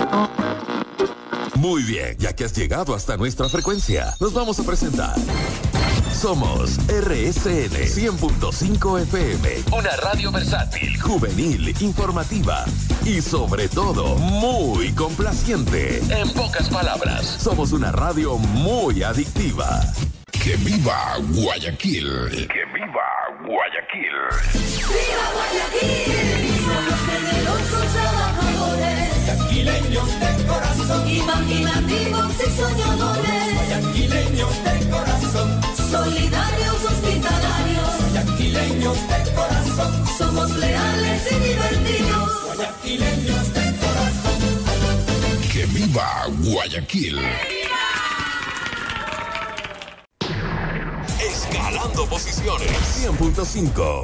Muy bien, ya que has llegado hasta nuestra frecuencia, nos vamos a presentar. Somos RSN 100.5 FM, una radio versátil, juvenil, informativa y sobre todo muy complaciente. En pocas palabras, somos una radio muy adictiva. ¡Que viva Guayaquil! ¡Que viva Guayaquil! ¡Viva Guayaquil! Somos generosos trabajadores, guayaquileños de corazón, imaginativos y soñadores, guayaquileños de corazón, solidarios, hospitalarios, guayaquileños de corazón, somos leales y divertidos, guayaquileños de corazón. ¡Que viva Guayaquil! Escalando posiciones. 100.5.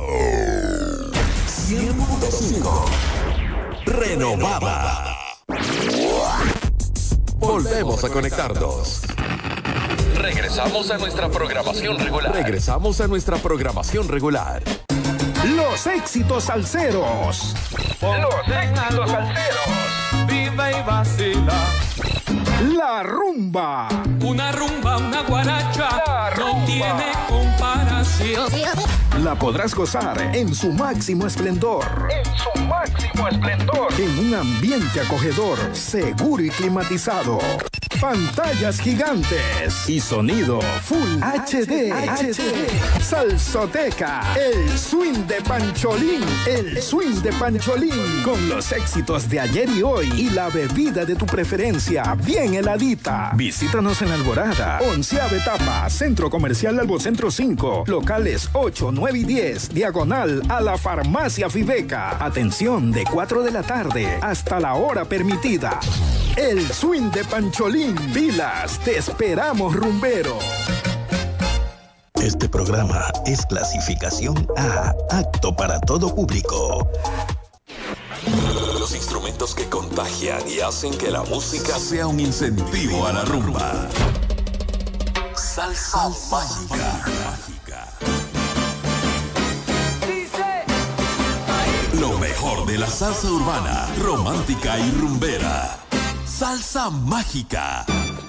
100.5. Renovada. Volvemos a conectarnos. Regresamos a nuestra programación regular. Los éxitos salseros. Vive y vacila. La rumba. Una rumba, una guaracha, no tiene comparación. La podrás gozar en su máximo esplendor. En un ambiente acogedor, seguro y climatizado. Pantallas gigantes y sonido Full HD. Salsoteca, el swing de Pancholín. Con los éxitos de ayer y hoy y la bebida de tu preferencia, bien heladita. Visítanos en Alborada, 11ª etapa, Centro Comercial Albocentro 5, locales 8, 9 y 10, diagonal a la Farmacia Fibeca. Atención de 4 de la tarde hasta la hora permitida. El swing de Pancholín. Pilas, te esperamos, rumbero. Este programa es clasificación A, apto para todo público. Los instrumentos que contagian y hacen que la música sea un incentivo a la rumba. Salsa mágica. Lo mejor de la salsa urbana, romántica y rumbera. Salsa mágica.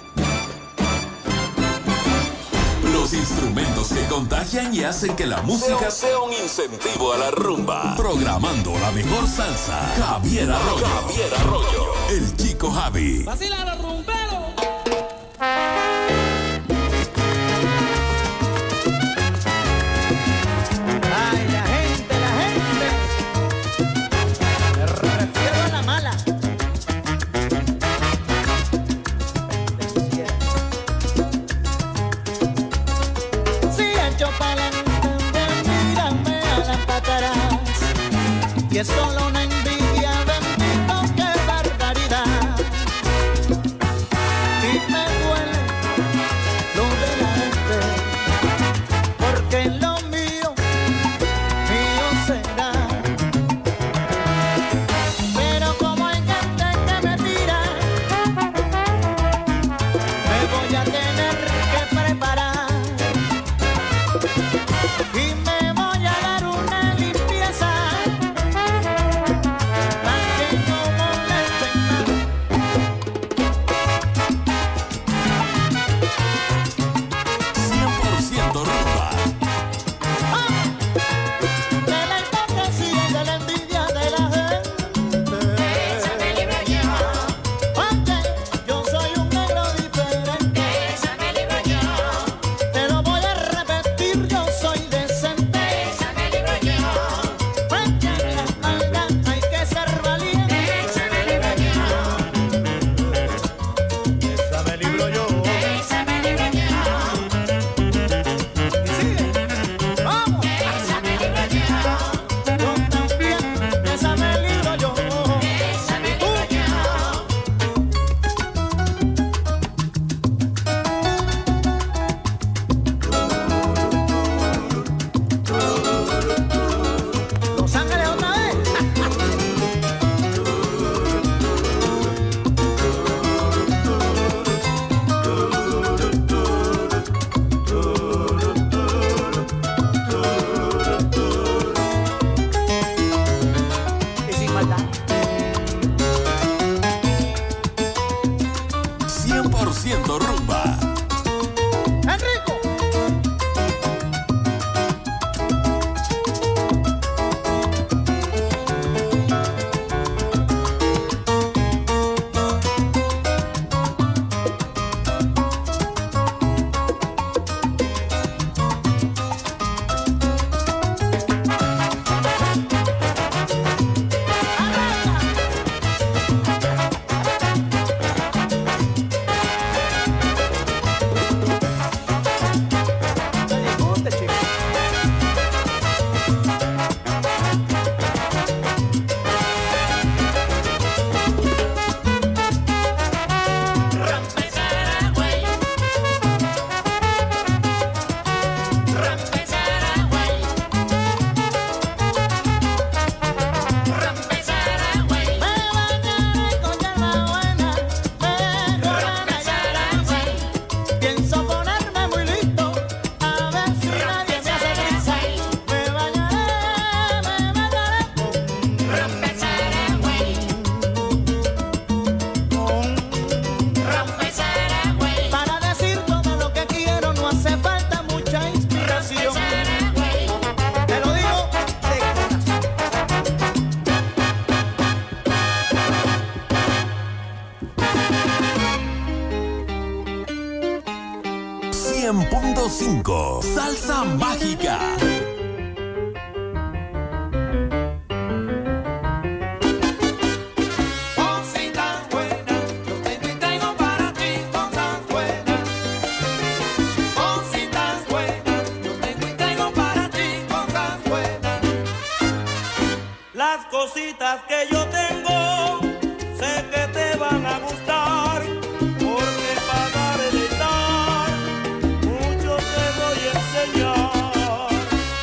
Los instrumentos que contagian y hacen que la música sea un incentivo a la rumba. Programando la mejor salsa. Javier Arroyo. El Chico Javi. ¡Vacila los rumberos! Ay, la gente. Me refiero a la mala. Si echo pa'lante, mírame a las patarás, que es solo una envidia, bendito, qué barbaridad. 100% rumba. ¡Enrico! Salsa mágica. Cositas buenas, yo tengo y traigo para ti cosas buenas. Cositas buenas, yo tengo y traigo para ti cosas buenas. Las cositas que yo tengo, sé que te van a gustar, porque para deleitar mucho te voy a enseñar.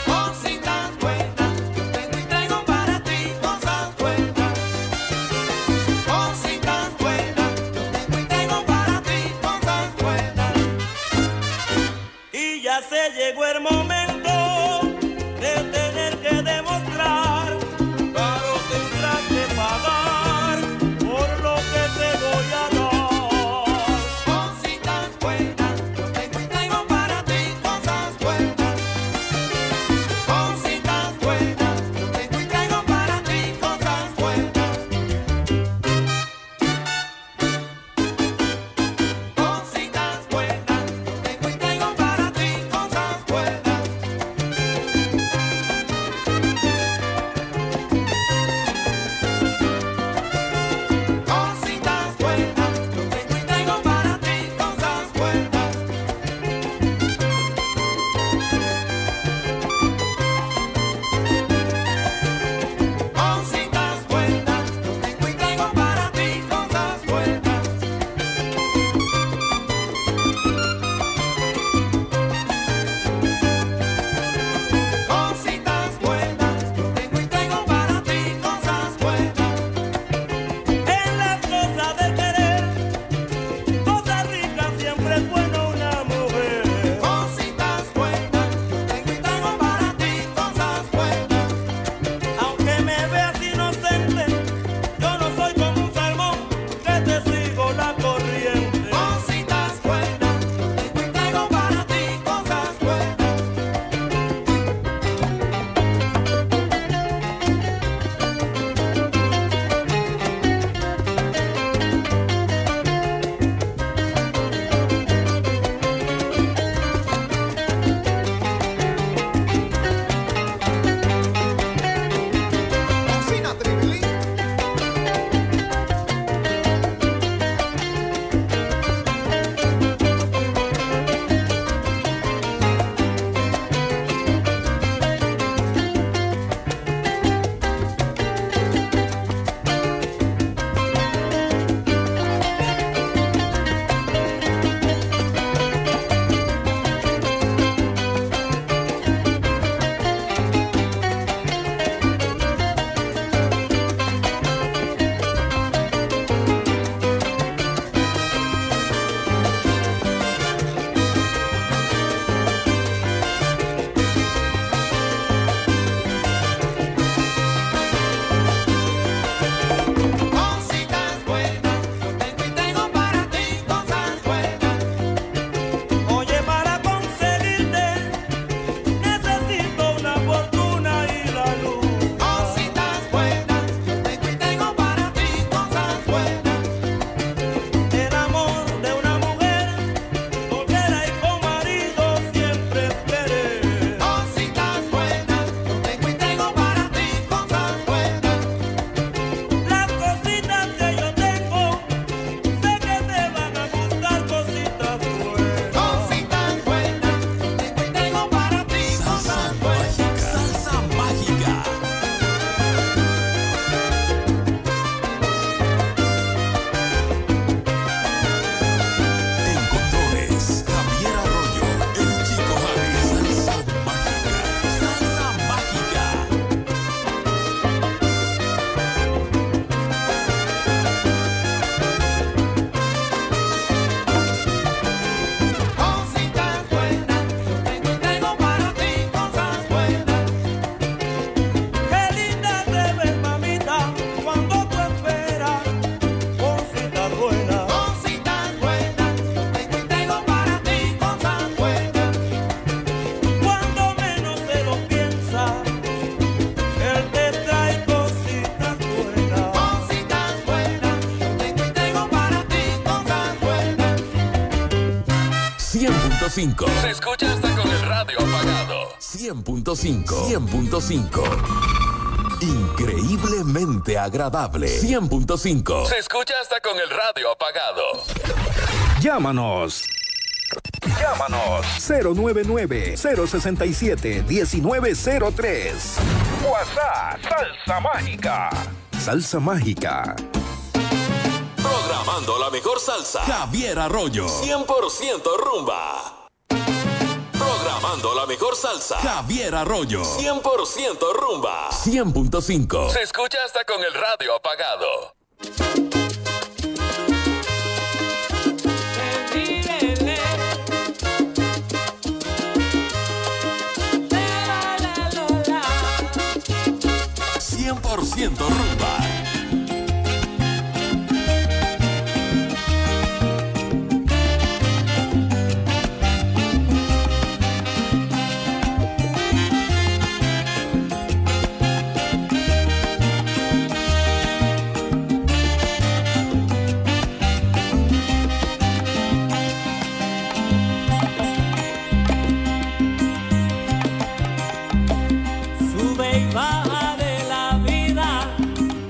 100.5. Se escucha hasta con el radio apagado. 100.5. 100.5. Increíblemente agradable. 100.5. Se escucha hasta con el radio apagado. Llámanos 099-067-1903. WhatsApp Salsa Mágica. Salsa Mágica. Programando la mejor salsa. Javier Arroyo. 100% rumba. Programando la mejor salsa. Javier Arroyo. 100% rumba. 100.5. Se escucha hasta con el radio apagado. ¡100% rumba! Sube y baja de la vida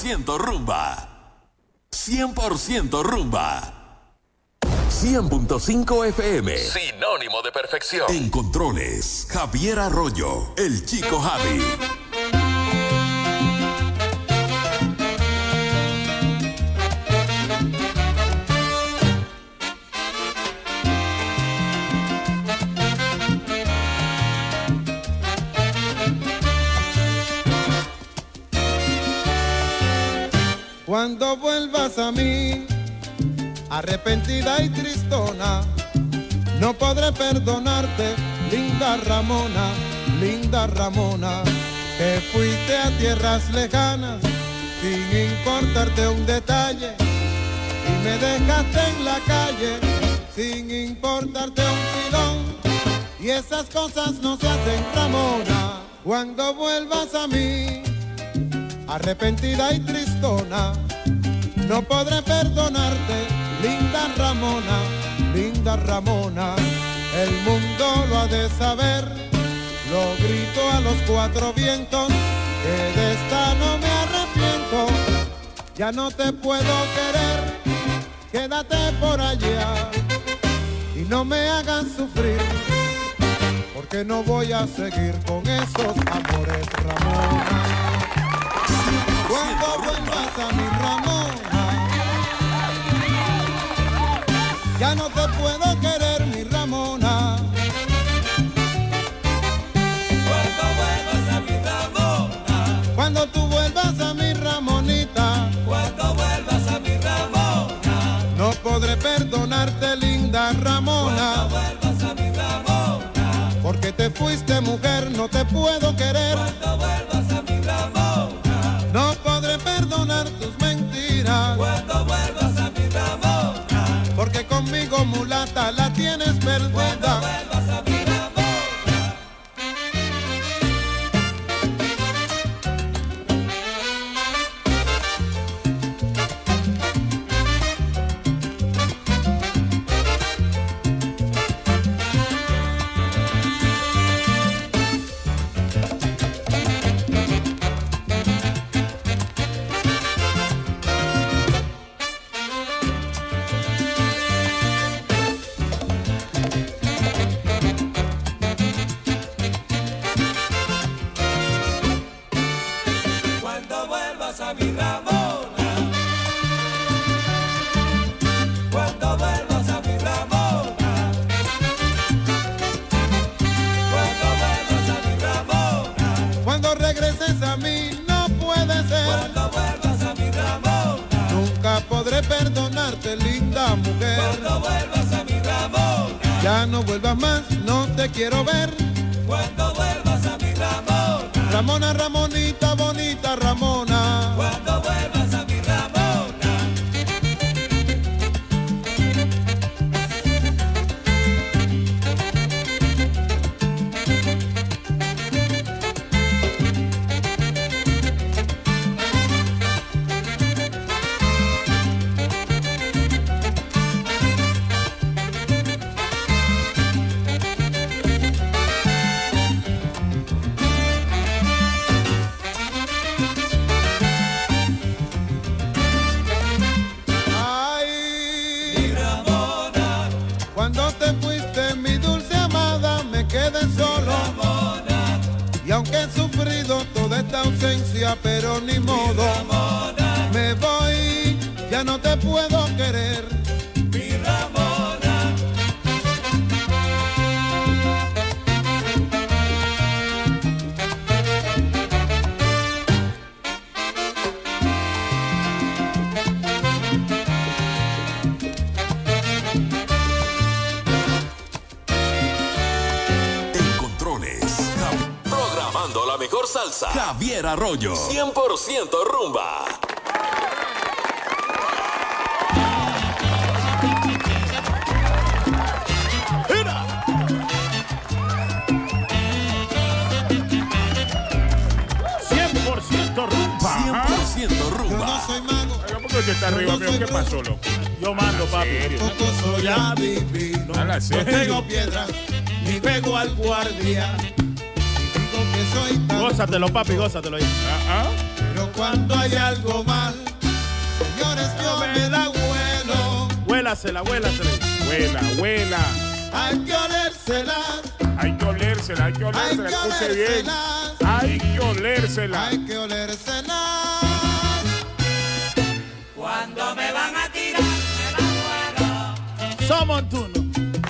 100% rumba. 100% rumba. 100.5 FM. Sinónimo de perfección. En controles, Javier Arroyo, el Chico Javi. Cuando vuelvas a mí, arrepentida y tristona, no podré perdonarte, linda Ramona, que fuiste a tierras lejanas sin importarte un detalle y me dejaste en la calle sin importarte un filón, y esas cosas no se hacen, Ramona. Cuando vuelvas a mí, arrepentida y tristona, no podré perdonarte, linda Ramona, el mundo lo ha de saber, lo grito a los cuatro vientos, que de esta no me arrepiento, ya no te puedo querer, quédate por allá, y no me hagas sufrir, porque no voy a seguir con esos amores, Ramona. Cuando vuelvas a mi Ramona, ya no te puedo querer, mi Ramona. Cuando vuelvas a mi Ramona, Cuando tú vuelvas a mi Ramonita, cuando vuelvas a mi Ramona, no podré perdonarte, linda Ramona. cuando vuelvas a mi Ramona, Porque te fuiste mujer, no te puedo querer. cuando vuelvas a mi Ramona, No podré perdonar tus mentiras. cuando vuelvas a mi Ramona, Porque conmigo mulata la tienes cuando perdida. vuelvas a mi Ramona. Cuando vuelvas a mi Ramona, cuando vuelvas a mi Ramona, cuando vuelvas a mi Ramona, Cuando regreses a mí no puede ser. cuando vuelvas a mi Ramona, Nunca podré perdonarte, linda mujer. cuando vuelvas a mi Ramona, Ya no vuelvas más, no te quiero ver. cuando vuelvas a mi Ramona, Ramona, Ramonita, bonita Ramona. cuando vuelvas a mi Ramona. Ay, Mi Ramona, cuando te fuiste, mi dulce amada, me quedé solo. Ramona, Y aunque he sufrido toda esta ausencia, pero ni modo, Ramona, me voy, ya no te puedo querer. mi Ramona. En controles, programando la mejor salsa. Javier Arroyo. 100% rumba. rumba. 100% Yo rumba. no soy mago. Oiga, ¿por qué usted está arriba, mío? ¿Qué pasó, loco? Yo mando, papi. Tampoco soy adivino. A la No serio. tengo piedras, ni pego al guardia. Y digo que soy tan Gózatelo, papi, gózatelo ahí. pero cuando hay algo mal, señores, yo me da vuelo. Huélasela. Huela. Hay que olérselas. Hay que olérsela, escuche bien. Hay que olérsela. Hay que olérselas. Cuando me van a tirar, me da bueno. Somos turno.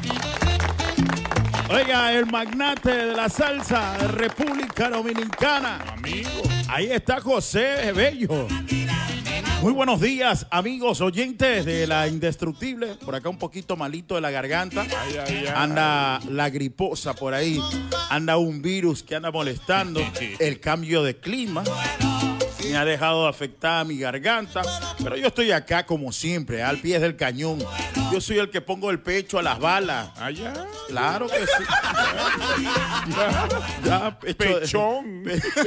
Oiga, el magnate de la salsa de República Dominicana. Amigo. Ahí está José Bello. Muy buenos días, amigos oyentes de La Indestructible. Por acá un poquito malito de la garganta. Anda la griposa por ahí. Anda un virus que anda molestando. El cambio de clima me ha dejado afectada mi garganta. Pero yo estoy acá como siempre, al pie del cañón. Yo soy el que pongo el pecho a las balas. Allá. Claro que sí. Ya, Pechón.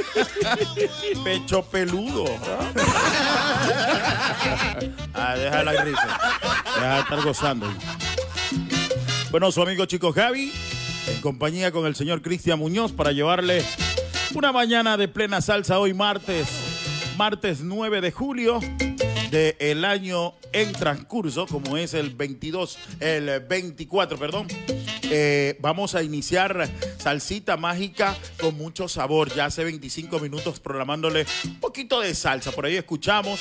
Pecho peludo. Deja la risa. Deja de estar gozando. Bueno, su amigo Chico Javi, en compañía con el señor Cristian Muñoz, para llevarle una mañana de plena salsa hoy martes 9 de julio del año en transcurso, como es el 24, perdón. Vamos a iniciar salsita mágica con mucho sabor. Ya hace 25 minutos programándole un poquito de salsa. Por ahí escuchamos,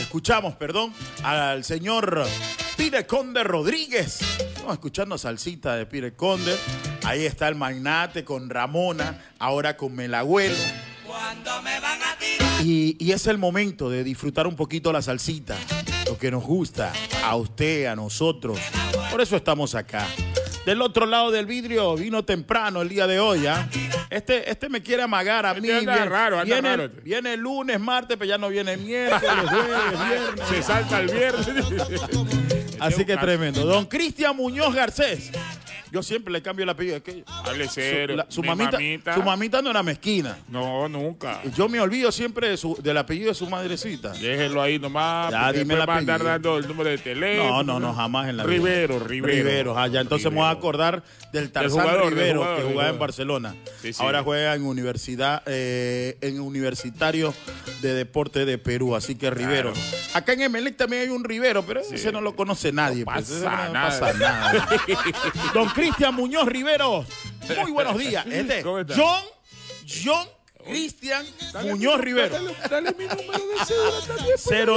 al señor Pire Conde Rodríguez. Estamos escuchando salsita de Pire Conde. Ahí está el magnate con Ramona, ahora con Melagüelo. Cuando me van a tirar. Y es el momento de disfrutar un poquito la salsita, lo que nos gusta, a usted, a nosotros. Por eso estamos acá. Del otro lado del vidrio vino temprano el día de hoy, ¿ah? Este me quiere amagar a mí. Anda raro. Viene el lunes, martes, pero ya no viene miércoles, jueves, viernes. Se salta el viernes. Así que tremendo. Don Cristian Muñoz Garcés. Yo siempre le cambio el apellido. Hable cero. Su mamita no era mezquina. No, nunca. Yo me olvido siempre del apellido de su madrecita. Déjelo ahí nomás. Ya, dime el va a andar apellido. dando el número de teléfono. No, jamás en la vida. Rivero. Ya entonces me voy a acordar del Tarzán Rivero, que jugaba en Barcelona. Sí. Ahora juega en Universitario de Deporte de Perú, así que Rivero. Claro. Acá en Emelec también hay un Rivero, pero ese no lo conoce nadie. No pues, pasa no pasa nada. Don Cristian Muñoz Rivero, muy buenos días. ¿Cómo está? John Cristian Muñoz Rivero. Dale mi número de cédula también.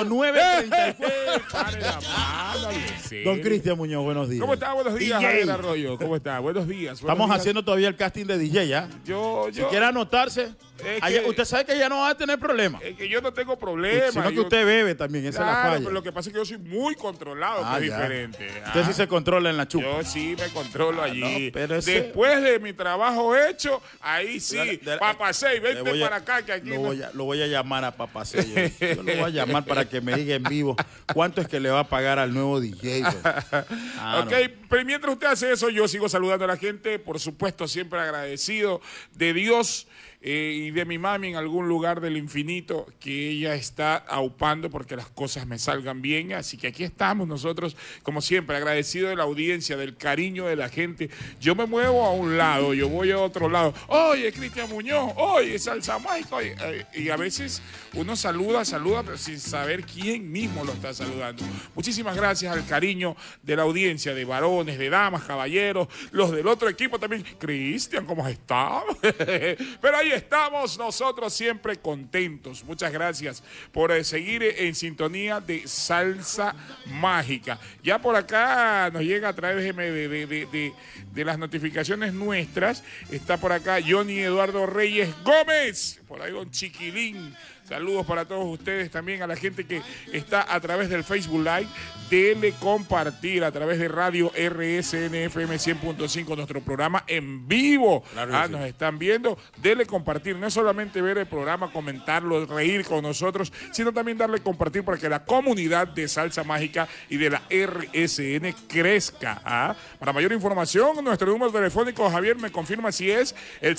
0934. Don Cristian Muñoz, buenos días. ¿Cómo está? Buenos días, DJ. Javier Arroyo. ¿Cómo está? Buenos días. Estamos haciendo todavía el casting de DJ, ¿ya? Si quiere anotarse, usted sabe que ya no va a tener problemas. Es que yo no tengo problemas. Sino que usted bebe también, esa es la falla. Pero lo que pasa es que yo soy muy controlado, que es diferente. Usted sí se controla en la chupa. Yo sí me controlo allí. No, pero después de mi trabajo hecho, ahí sí. Papá 6, vente para acá, que aquí lo voy a llamar a Papá 6. Yo lo voy a llamar para que me diga en vivo cuánto es que le va a pagar al nuevo DJ. Pero mientras usted hace eso, yo sigo saludando a la gente. Por supuesto, siempre agradecido de Dios y de mi mami en algún lugar del infinito, que ella está aupando porque las cosas me salgan bien. Así que aquí estamos nosotros, como siempre, agradecido de la audiencia, del cariño de la gente. Yo me muevo a un lado, yo voy a otro lado. Oye, Cristian Muñoz, oye, Salsa Mágica. Y a veces uno saluda, pero sin saber quién mismo lo está saludando. Muchísimas gracias al cariño de la audiencia, de varones, de damas, caballeros, los del otro equipo también. Cristian, ¿cómo está? Pero ahí estamos nosotros siempre contentos. Muchas gracias por seguir en sintonía de Salsa Mágica. Ya por acá nos llega a través de las notificaciones nuestras. Está por acá Johnny Eduardo Reyes Gómez. Por ahí don Chiquilín. Saludos para todos ustedes, también a la gente que está a través del Facebook Live. Dele compartir a través de Radio RSNFM 100.5 nuestro programa en vivo. Claro, sí. Nos están viendo. Dele compartir, no es solamente ver el programa, comentarlo, reír con nosotros, sino también darle compartir para que la comunidad de Salsa Mágica y de la RSN crezca. Para mayor información, nuestro número telefónico, Javier, me confirma si es el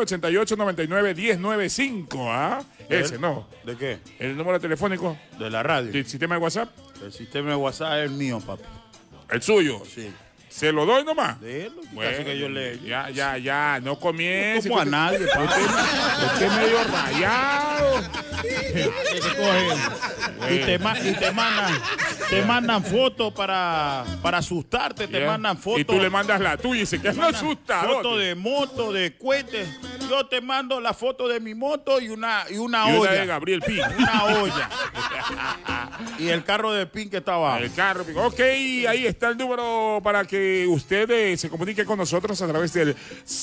0988-99-1095. Ese, no. ¿De qué? El número telefónico. De la radio. ¿Del sistema de WhatsApp? El sistema de WhatsApp es el mío, papi. ¿El suyo? Sí. ¿Se lo doy nomás? Délo, Bueno, casi que yo le... Ya, no comience. Como a nadie, Usted es medio rayado. Te mandan fotos para asustarte, te mandan fotos. Y tú le mandas la tuya y dice que no asustado. Fotos de moto, de cohetes. Yo te mando la foto de mi moto y una olla. Una de Gabriel Pin. Una olla. Y el carro de Pin que está abajo. El carro Pin. Ok, ahí está el número para que usted se comunique con nosotros a través del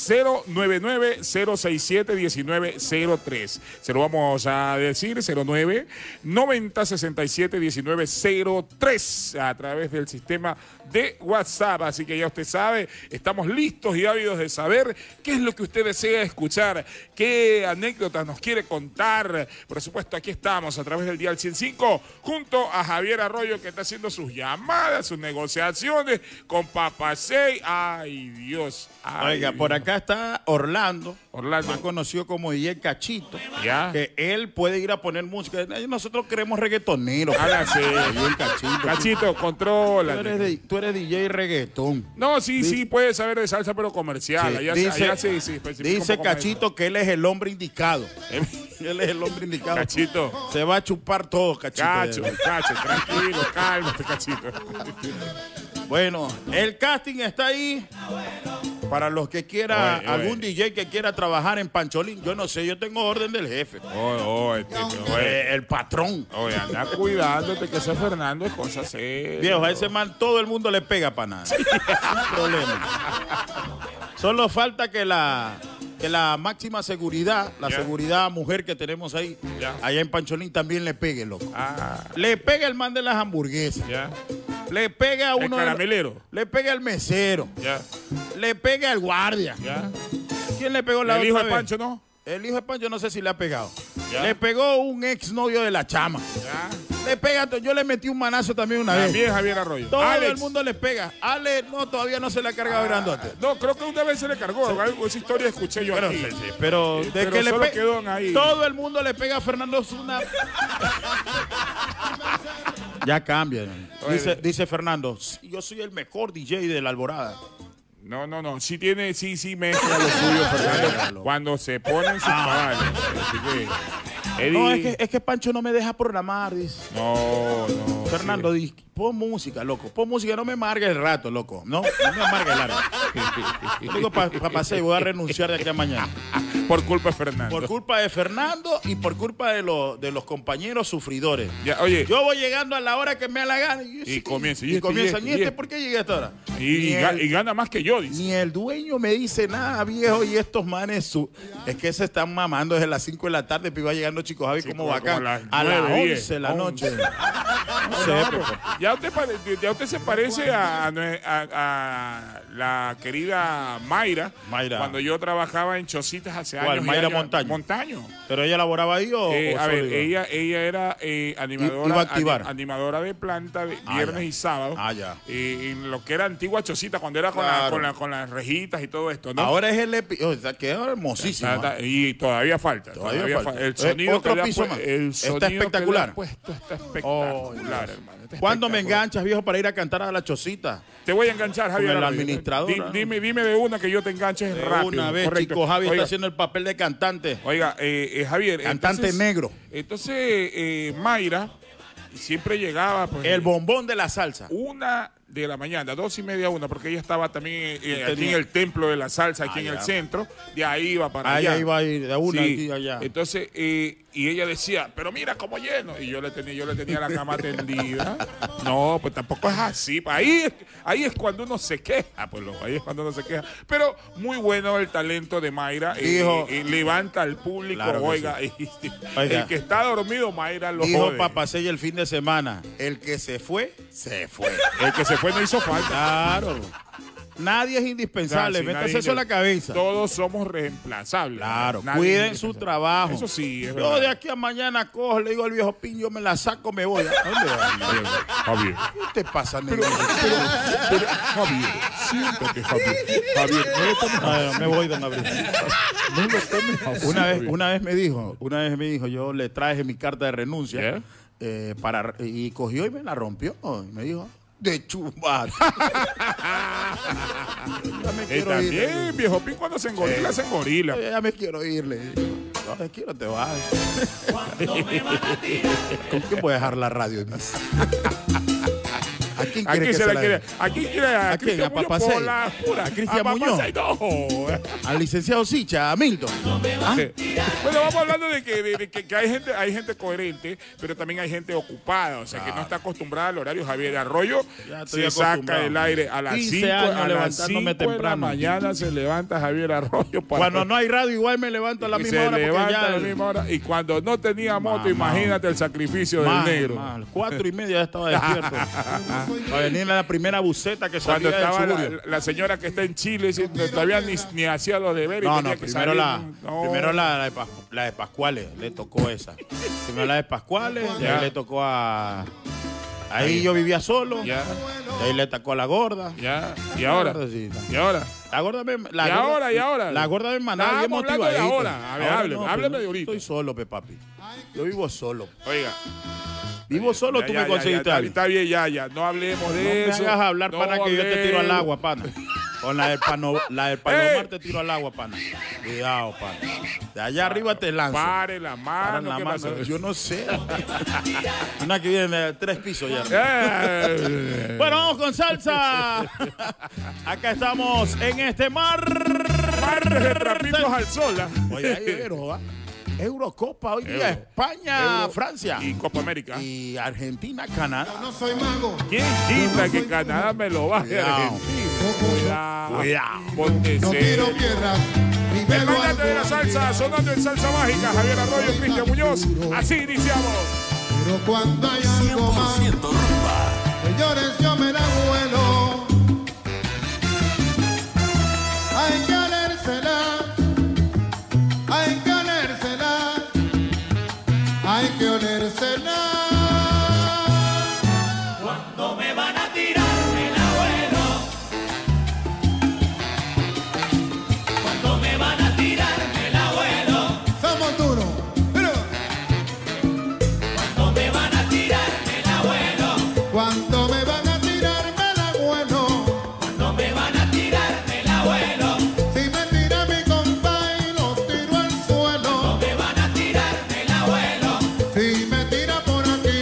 099-067-1903. Se lo vamos a decir, 09-9067-1903 a través del sistema de WhatsApp. Así que ya usted sabe, estamos listos y ávidos de saber qué es lo que usted desea escuchar, qué anécdotas nos quiere contar. Por supuesto, aquí estamos a través del Dial 105 junto a Javier Arroyo, que está haciendo sus llamadas, sus negociaciones con Papasei. Ay, Dios. Ay, Oiga, por acá está Orlando, Orlando, más conocido como DJ Cachito, ya, que él puede ir a poner música. Nosotros queremos reggaetoneros. Hágase. DJ Cachito. Cachito, controla. Tú eres DJ reggaetón. No, sí, puede saber de salsa, pero comercial. Sí, Allá sí, dice Cachito que él es el hombre indicado. Él es el hombre indicado. Cachito. Se va a chupar todo, Cachito. Cacho, tranquilo, cálmate, Cachito. Bueno, el casting está ahí. Para los que quiera, algún DJ que quiera trabajar en Pancholín, yo no sé, yo tengo orden del jefe. El patrón. Oye, anda cuidándote que ese Fernando es cosa seria. Viejo, a ese man todo el mundo le pega para nada. Sin problema. Solo falta que la máxima seguridad, seguridad mujer que tenemos ahí, allá en Pancholín también le pegue, loco. Le pega el man de las hamburguesas. Le pega a uno. El caramelero. Le pega al mesero. Le pega al guardia. ¿Quién le pegó la otra vez? El hijo de vez? Pancho, ¿no? El hijo de Pancho no sé si le ha pegado. Le pegó un exnovio de la chama. Le pega, yo le metí un manazo también una vez. También Javier Arroyo. Todo Alex. el mundo le pega. Ale, no, todavía no se le ha cargado grandote. No, creo que una vez se le cargó. Esa historia escuché yo aquí. Pero de que le quedó ahí. Todo el mundo le pega a Fernando Osuna. Ya cambian. Dice Fernando, yo soy el mejor DJ de la Alborada. No. Sí mezcla lo suyo, Fernando. Cuando se ponen sus cabales. No, es que Pancho no me deja programar, dice. No. Fernando dice, pon música, loco. Pon música, no me amargue el rato, loco. No me amargue el rato. Yo digo, papá, voy a renunciar de aquí a mañana. Por culpa de Fernando. Por culpa de Fernando y por culpa de los compañeros sufridores. Ya, oye. Yo voy llegando a la hora que me da la gana. Y comienza. ¿Y por qué llegué a esta hora? Y gana más que yo, dice. Ni el dueño me dice nada, viejo. Y estos manes, es que se están mamando desde las 5 de la tarde. Pero iba llegando Chico Javi como bacán. A las 11 de la noche. No sé, ya usted se parece a la querida Mayra. Cuando yo trabajaba en Chocitas hace años. Mayra Montaño. ¿Pero ella laboraba ahí o a ver, ella era animadora de planta de viernes y sábado. En lo que era antigua Chocita, cuando era con las rejitas y todo esto, ¿no? Ahora es quedó hermosísimo. Y todavía falta. El sonido otro piso más. Está espectacular. Está espectacular, hermano. ¿Cuándo me enganchas, viejo, para ir a cantar a la Chocita? Te voy a enganchar, Javier. Con el administrador. Dime de una que yo te enganches rápido. Una vez, correcto. Chico Javi está haciendo el papel de cantante. Oiga, Javier. Cantante negro. Entonces, Mayra siempre llegaba. Pues, el bombón de la salsa. 1:00 a.m, 2:30 a 1:00, porque ella estaba también aquí en el templo de la salsa, aquí en el centro. De ahí iba para allá. Allá iba a ir de una aquí allá. Entonces, y ella decía, pero mira cómo lleno. Y yo le tenía la cama tendida. No, pues tampoco es así. Ahí es cuando uno se queja, pues ahí es cuando uno se queja. Pero muy bueno el talento de Mayra. Levanta al público, claro, oiga. El que está dormido, Mayra lo dijo jode. Papasei el fin de semana, el que se fue, se fue. El que se fue no hizo falta. Claro. Nadie es indispensable, métase eso en la cabeza. Todos somos reemplazables. Claro, cuiden su trabajo. Eso sí, es yo verdad. de aquí a mañana cojo, le digo al viejo Pin, yo me la saco, me voy. ¿A dónde vas? Javier. ¿Qué te pasa, negro? Pero, Javier, siéntate, Javier. Javier, no le tomes no, me voy, don Gabriel. No le tomes así. Una vez me dijo, yo le traje mi carta de renuncia y cogió y me la rompió. Me dijo, de chumbar. También, viejo Pin, cuando se engorila, se engorila. Ya me quiero irle. No, quiero te vas. ¿Con quién voy a dejar la radio? ¿A quién quiere que se la quiere? ¿A quién quiere? ¿A quién? ¿A Papacey? ¿A Cristian Muñoz? No. ¿Al licenciado Sicha? ¿A Milton? ¿Ah? Bueno, vamos hablando de que hay gente coherente, pero también hay gente ocupada, o sea, que no está acostumbrada al horario. Javier Arroyo se saca el aire a las 5 de la mañana, se levanta Javier Arroyo. Cuando no hay radio, igual me levanto a la misma hora. Se levanta a la misma hora. Y cuando no tenía moto, imagínate el sacrificio del negro. 4:30 ya estaba despierto. A venir a la primera buceta que salía cuando estaba la señora que está en Chile, todavía ni hacía los deberes. Primero la de Pascuales, le tocó esa. Primero la de Pascuales, y ahí le tocó a... Ahí yo vivía solo, y ahí le tocó a la gorda. ¿Y ahora? La gorda me... ¿Y ahora? La gorda me mandaba bien motivadita. Ahora, hábleme de ahorita. Estoy solo, papi. Yo vivo solo. Oiga. Vivo solo, tú me conseguiste algo. Está bien, ya. No hablemos de eso. No me hagas hablar, pana, que yo te tiro al agua, pana. Con la del Palomar te tiro al agua, pana. Cuidado, pana. De allá arriba te lanzo. Pare la mano. Yo no sé. Una que viene de 3 pisos ya. Bueno, vamos con salsa. Acá estamos en este martes de trapitos al sol. Oye, ahí Eurocopa hoy día, España, Francia. Y Copa América. Y Argentina, Canadá. Yo no soy mago. ¿Quién quita que Canadá me lo baje a Argentina? Cuidado. Ponte No tiro piedras. El magnate de la salsa, sonando en salsa mágica, Javier Arroyo, Cristian Muñoz. Así iniciamos. Pero cuando hay algo más, señores, yo me la vuelo. Hay que olérsela. Hay que olérsela. Hay que olérsela. Cuando me van a tirar el abuelo. Cuando me van a tirar el abuelo. Somos duros. Pero cuando me van a tirar el abuelo. Cuando me van a tirarme el abuelo. Cuando me van a tirar el abuelo. Si me tira mi compa y lo tiro al suelo. Cuando me van a tirar el abuelo. Si me tira por aquí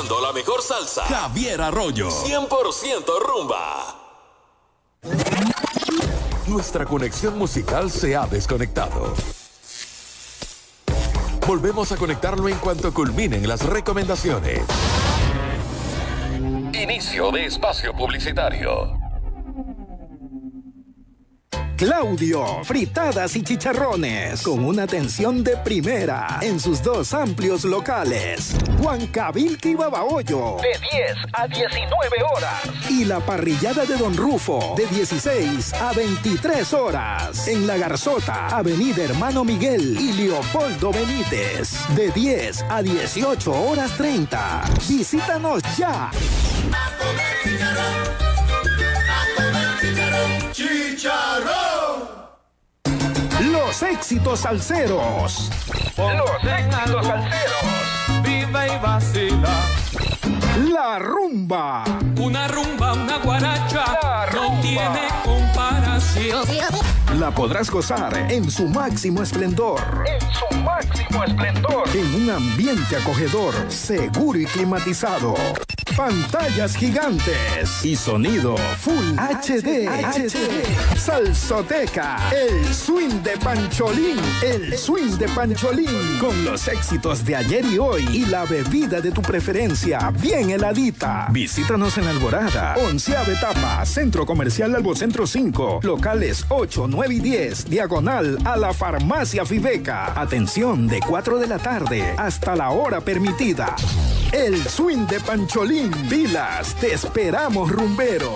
Programando la mejor salsa. Javier Arroyo. 100% rumba. Nuestra conexión musical se ha desconectado. Volvemos a conectarlo en cuanto culminen las recomendaciones. Inicio de espacio publicitario. Claudio, fritadas y chicharrones, con una atención de primera en sus dos amplios locales. Huancavilca y Babahoyo, de 10 a 19 horas. Y la parrillada de Don Rufo, de 16 a 23 horas. En La Garzota, Avenida Hermano Miguel y Leopoldo Benítez, de 10 a 18 horas 30. Visítanos ya. ¡Chicharrón! Los éxitos salseros. Los éxitos salseros. Viva y vacila. La rumba. Una rumba, una guaracha. La rumba. No tiene comparación. La podrás gozar en su máximo esplendor. En su máximo esplendor. En un ambiente acogedor, seguro y climatizado. Pantallas gigantes y sonido Full HD. Salsoteca, el swing de Pancholín, el swing de Pancholín, con los éxitos de ayer y hoy y la bebida de tu preferencia, bien heladita. Visítanos en Alborada, 11ª etapa, Centro Comercial Albocentro 5, locales 8, 9 y 10, diagonal a la Farmacia Fibeca. Atención de 4 de la tarde hasta la hora permitida. El swing de Pancholín. Pilas, te esperamos, rumbero.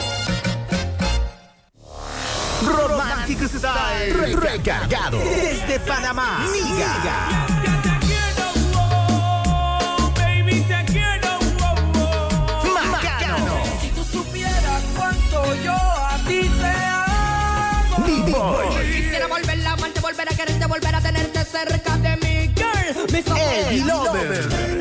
Romantic Style recargado desde Panamá. Niga. Macano. Si tú supieras cuánto yo a ti te amo. B-Boy. Quisiera volver a amarte, volver a quererte, volver a tenerte cerca de mi girl. Eddie Lover.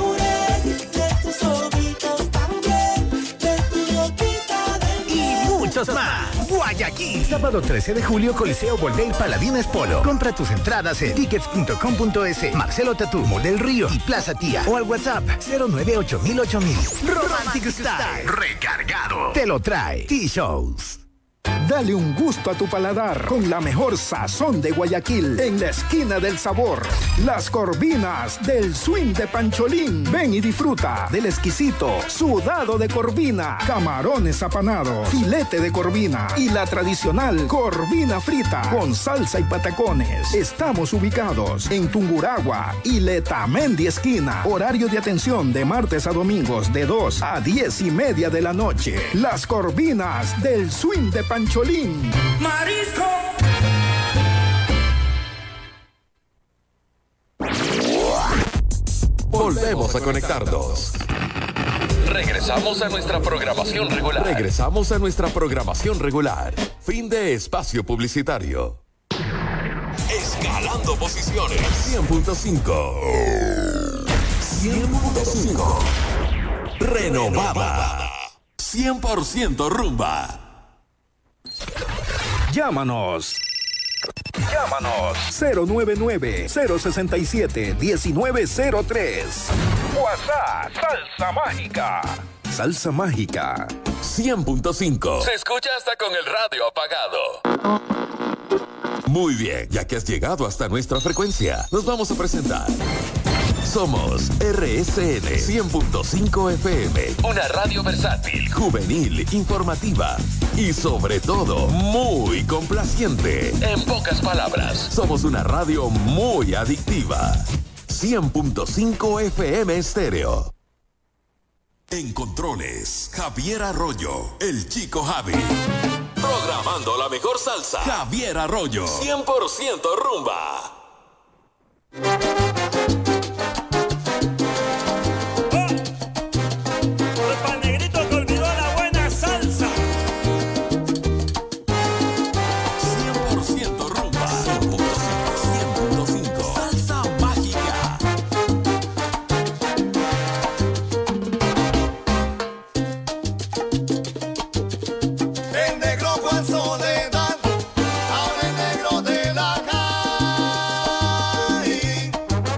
Más. Guayaquil. Sábado 13 de julio, Coliseo Voltaire Paladines Polo. Compra tus entradas en tickets.com.es, Marcelo Tatú, Model Río y Plaza Tía. O al WhatsApp 098008000. Romantic Style. Recargado. Te lo trae T-Shows. Dale un gusto a tu paladar con la mejor sazón de Guayaquil en la esquina del sabor. Las corvinas del swing de Pancholín. Ven y disfruta del exquisito sudado de corvina, camarones apanados, filete de corvina y la tradicional corvina frita con salsa y patacones. Estamos ubicados en Tunguragua y Letamendi esquina. Horario de atención de martes a domingos de 2 a 10:30 de la noche. Las corvinas del swing de Pancholín. Marisco. Volvemos a conectarnos. Regresamos a nuestra programación regular. Fin de espacio publicitario. Escalando posiciones. 100.5. 100.5. Renovada. 100% rumba. Llámanos 099-067-1903. WhatsApp Salsa Mágica. Salsa Mágica 100.5. Se escucha hasta con el radio apagado. Muy bien, ya que has llegado hasta nuestra frecuencia, nos vamos a presentar. Somos RSN 100.5 FM, una radio versátil, juvenil, informativa y sobre todo muy complaciente. En pocas palabras, somos una radio muy adictiva. 100.5 FM Estéreo. En controles, Javier Arroyo, el Chico Javi. Programando la mejor salsa, Javier Arroyo, 100% rumba. Soledad, ahora el negro de la calle.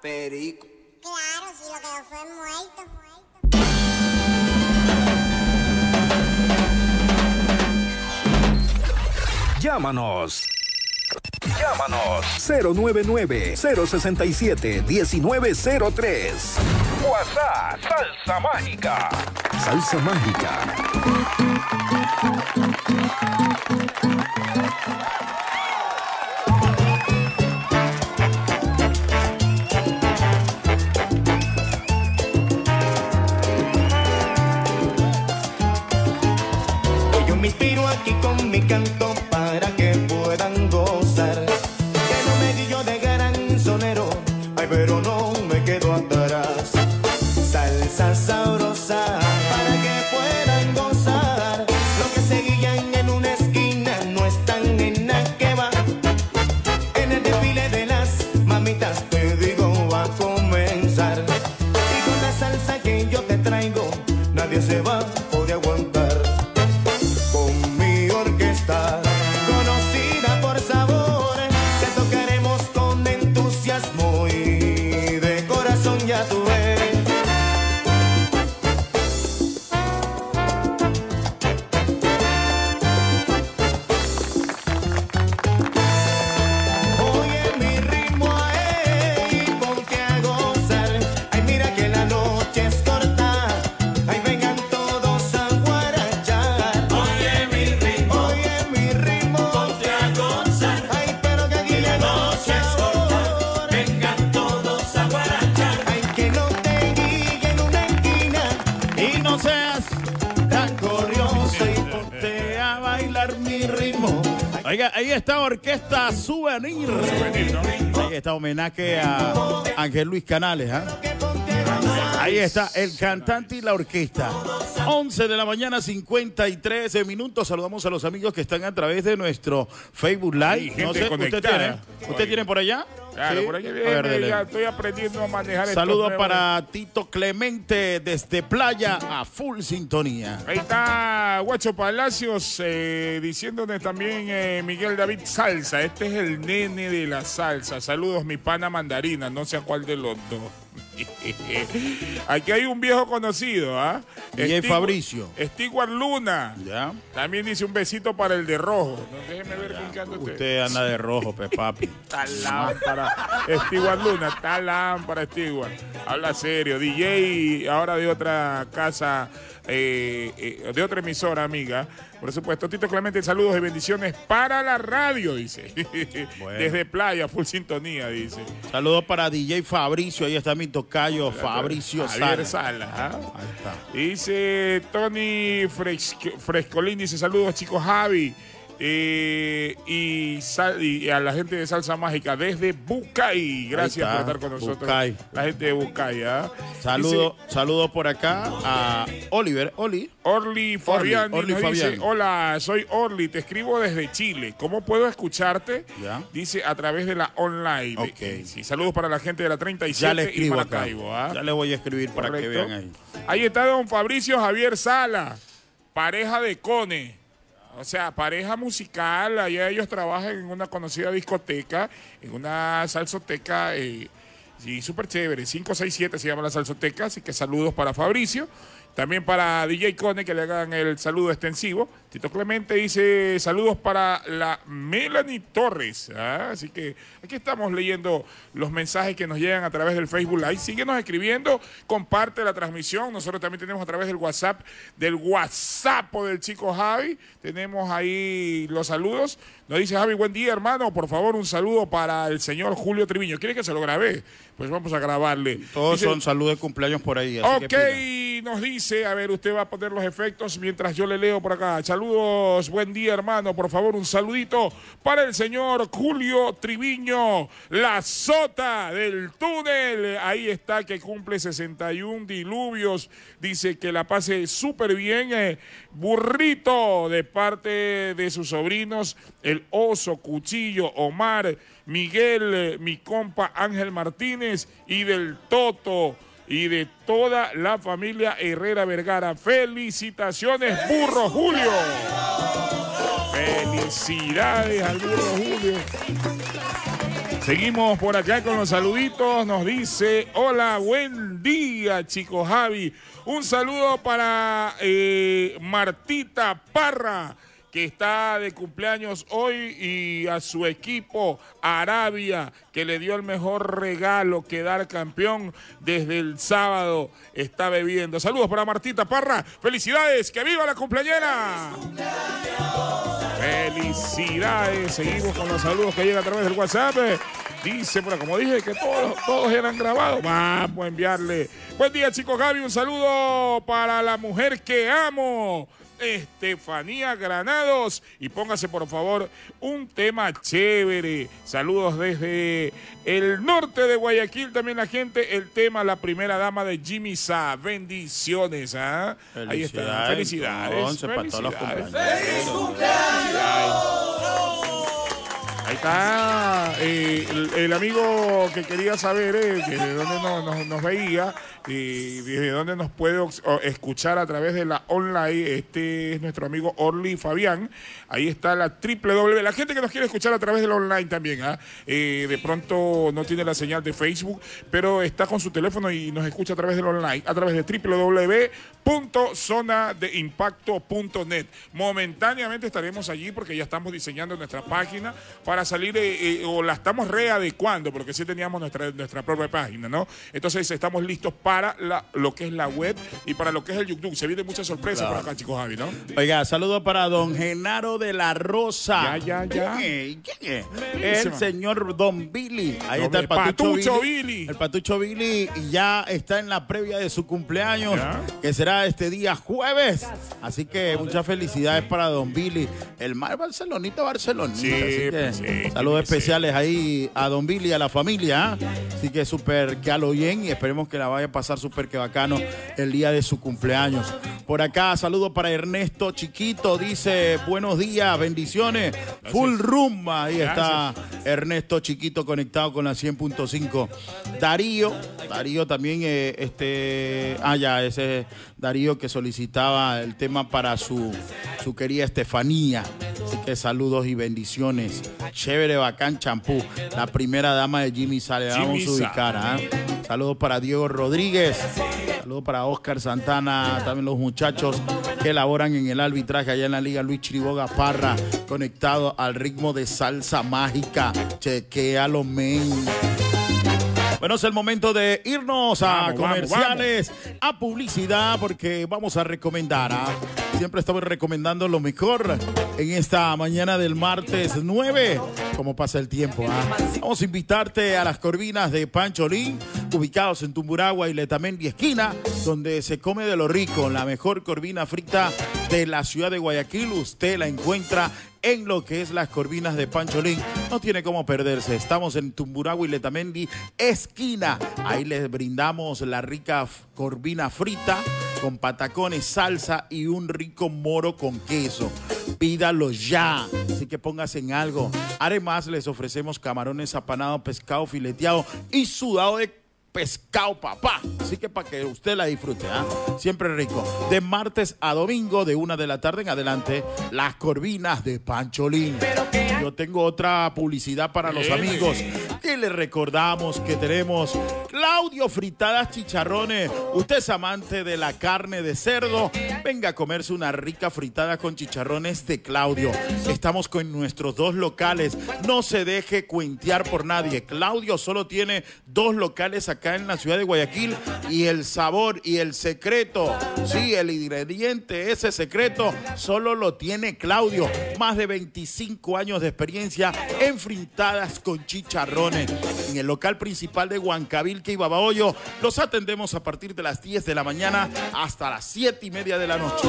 Perico. Claro, si lo que fue muerto. Llámanos 099-067-1903. WhatsApp, Salsa Mágica. Salsa Mágica. Yo me inspiro aquí con mi canto para que puedan gozar. Que no me guillo de gran sonero, ay, pero no me quedo atrás. Salsa sabrosa para que puedan gozar. Los que se guillan en una esquina no están en la que va. En el desfile de las mamitas te digo va a comenzar. Y con la salsa que yo te traigo nadie se va a poder aguantar. Con mi orquesta conocida por sabor te tocaremos con entusiasmo y de corazón ya tú ves. Oye mi ritmo, ay, ponte a gozar. Ay, mira que la noche es corta. Ay, vengan todos a guarachar. Oye mi ritmo, ponte a gozar. Ay, pero que aquí la noche es corta. Vengan todos a guarachar. Ay, que no te guille en una esquina Y no seas tan corrioso y ponte a bailar mi ritmo. Oiga, ahí está Orquesta Souvenir. Ahí está homenaje a Ángel Luis Canales. Ahí está el cantante y la orquesta. 11 de la mañana, 53 minutos. Saludamos a los amigos que están a través de nuestro Facebook Live. Hay gente conectada. ¿Usted tiene por allá? Claro, Sí. por aquí A ver, dele. ya estoy aprendiendo a manejar Saludos estos para Tito Clemente desde Playa a full sintonía. Ahí está Guacho Palacios diciéndonos también Miguel David Salsa. Este es el nene de la salsa. Saludos, mi pana Mandarina. No sé a cuál de los dos. Aquí hay un viejo conocido, ¿ah? DJ Fabricio. Stewart Luna. Ya. También dice un besito para el de rojo. No, déjeme ver con qué anda usted. Usted anda de rojo, pues, papi. Está lámpara. Stewart Luna, está lámpara, Stewart. Habla serio. DJ, ahora de otra casa, de otra emisora, amiga. Por supuesto, Tito Clemente, saludos y bendiciones para la radio, dice. Bueno. Desde Playa, full sintonía, dice. Saludos para DJ Fabricio, ahí está mi tocayo Fabricio Javier Sala. Sala, ¿ah? Ahí está. Dice Tony Frescolín, dice saludos chicos Javi y a la gente de Salsa Mágica desde Bucay. Gracias por estar con nosotros. Bucay. La gente de Bucay, ¿ah? Saludo por acá a Orly Fabián. Orly Dice, Fabián. hola, soy Orly, te escribo desde Chile. ¿Cómo puedo escucharte? Ya. Dice a través de la online. Ok. Sí, saludos para la gente de la 37 Ya le y escribo acá. Maracaibo, ¿ah? Ya le voy a escribir para que Correcto. vean ahí. Ahí está don Fabricio Javier Sala, pareja de Cone. O sea, pareja musical. Allá ellos trabajan en una conocida discoteca, en una salsoteca. Sí, súper chévere. 567 se llama la salsoteca. Así que saludos para Fabricio. También para DJ Cone, que le hagan el saludo extensivo. Tito Clemente dice saludos para la Melanie Torres. ¿Ah? Así que aquí estamos leyendo los mensajes que nos llegan a través del Facebook Live. Síguenos escribiendo, comparte la transmisión. Nosotros también tenemos a través del WhatsApp del chico Javi. Tenemos ahí los saludos. Nos dice Javi, buen día hermano. Por favor, un saludo para el señor Julio Triviño. ¿Quiere que se lo grabe? Pues vamos a grabarle. Todos Dice, son saludos de cumpleaños por ahí. Así que nos dice, a ver, usted va a poner los efectos mientras yo le leo por acá. Saludos, buen día hermano, por favor un saludito para el señor Julio Triviño, la sota del túnel. Ahí está, que cumple 61 diluvios. Dice que la pase súper bien. Burrito de parte de sus sobrinos, el Oso, Cuchillo, Omar, Miguel, mi compa Ángel Martínez y del Toto. Y de toda la familia Herrera Vergara. Felicitaciones, Burro Julio. Felicidades al Burro Julio. Seguimos por acá con los saluditos. Nos dice, hola, buen día, chico Javi. Un saludo para Martita Parra, que está de cumpleaños hoy, y a su equipo Arabia, que le dio el mejor regalo, quedar campeón desde el sábado, está bebiendo. Saludos para Martita Parra, felicidades, que viva la cumpleañera. Felicidades, seguimos con los saludos que llegan a través del WhatsApp. Dice, bueno, como dije, que todos eran grabados. Vamos a enviarle. Buen día, chicos Gaby, un saludo para la mujer que amo, Estefanía Granados, y póngase por favor un tema chévere. Saludos desde el norte de Guayaquil, también la gente, el tema La Primera Dama de Jimmy Sa. Bendiciones, ¿ah? Ahí está. Felicidades. Entonces, para todos los cumpleaños. ¡Feliz cumpleaños! Ahí está el amigo que quería saber de dónde nos veía, desde dónde nos puede escuchar a través de la online. Este es nuestro amigo Orly Fabián. Ahí está la www. La gente que nos quiere escuchar a través de la online también, de pronto no tiene la señal de Facebook, pero está con su teléfono y nos escucha a través de la online, a través de www.zonadeimpacto.net. Momentáneamente estaremos allí porque ya estamos diseñando nuestra página para salir, o la estamos readecuando, porque sí teníamos nuestra propia página, ¿no? Entonces estamos listos para lo que es la web y para lo que es el YouTube. Se vienen muchas sorpresas por acá, chicos Javi, ¿no? Oiga, saludo para don Genaro de la Rosa. Ya. ¿Quién es? El señor Don Billy. Ahí está el Patucho Billy. El Patucho Billy ya está en la previa de su cumpleaños, que será este día jueves. Así que muchas felicidades para Don Billy. El mar Barcelonita. Sí, así que saludos especiales ahí a Don Billy y a la familia. Así que súper que a lo bien, y esperemos que la vaya a pasar súper que bacano el día de su cumpleaños. Por acá, saludo para Ernesto Chiquito. Dice, buenos días, bendiciones. Gracias. Full rumba. Ahí está Ernesto Chiquito conectado con la 100.5. Darío también, ese es Darío que solicitaba el tema para su querida Estefanía. Así que saludos y bendiciones. Chévere, bacán, champú. La primera dama de Jimmy Sale. Vamos a ubicar. Saludos para Diego Rodríguez. Saludos para Oscar Santana. También los muchachos que elaboran en el arbitraje allá en la Liga Luis Chiriboga Parra. Conectado al ritmo de salsa mágica. Chequéalo, men. Bueno, es el momento de irnos a comerciales, a publicidad, porque vamos a recomendar. Siempre estamos recomendando lo mejor en esta mañana del martes 9. ¿Cómo pasa el tiempo? Vamos a invitarte a las Corvinas de Pancholín, ubicados en Tumburagua y Letamendi esquina, donde se come de lo rico. La mejor corvina frita de la ciudad de Guayaquil, usted la encuentra en lo que es las Corvinas de Pancholín. No tiene cómo perderse. Estamos en Tumburagua y Letamendi esquina. Ahí les brindamos la rica corvina frita con patacones, salsa y un rico moro con queso. Pídalo ya, así que póngase en algo. Además, les ofrecemos camarones apanados, pescado fileteado y sudado de pescado, papá. Así que para que usted la disfrute, siempre rico. De martes a domingo, de 1 de la tarde en adelante, las Corvinas de Pancholín. Yo tengo otra publicidad para los amigos, que les recordamos que tenemos Claudio Fritadas Chicharrones. Usted es amante de la carne de cerdo, venga a comerse una rica fritada con chicharrones de Claudio. Estamos con nuestros 2 locales. No se deje cuentear por nadie. Claudio solo tiene 2 locales acá en la ciudad de Guayaquil, y el sabor y el secreto, sí, el ingrediente, ese secreto, solo lo tiene Claudio. Más de 25 años de experiencia en fritadas con chicharrones. En el local principal de Huancavilca y Babahoyo, los atendemos a partir de las 10 de la mañana hasta las 7:30 de la noche.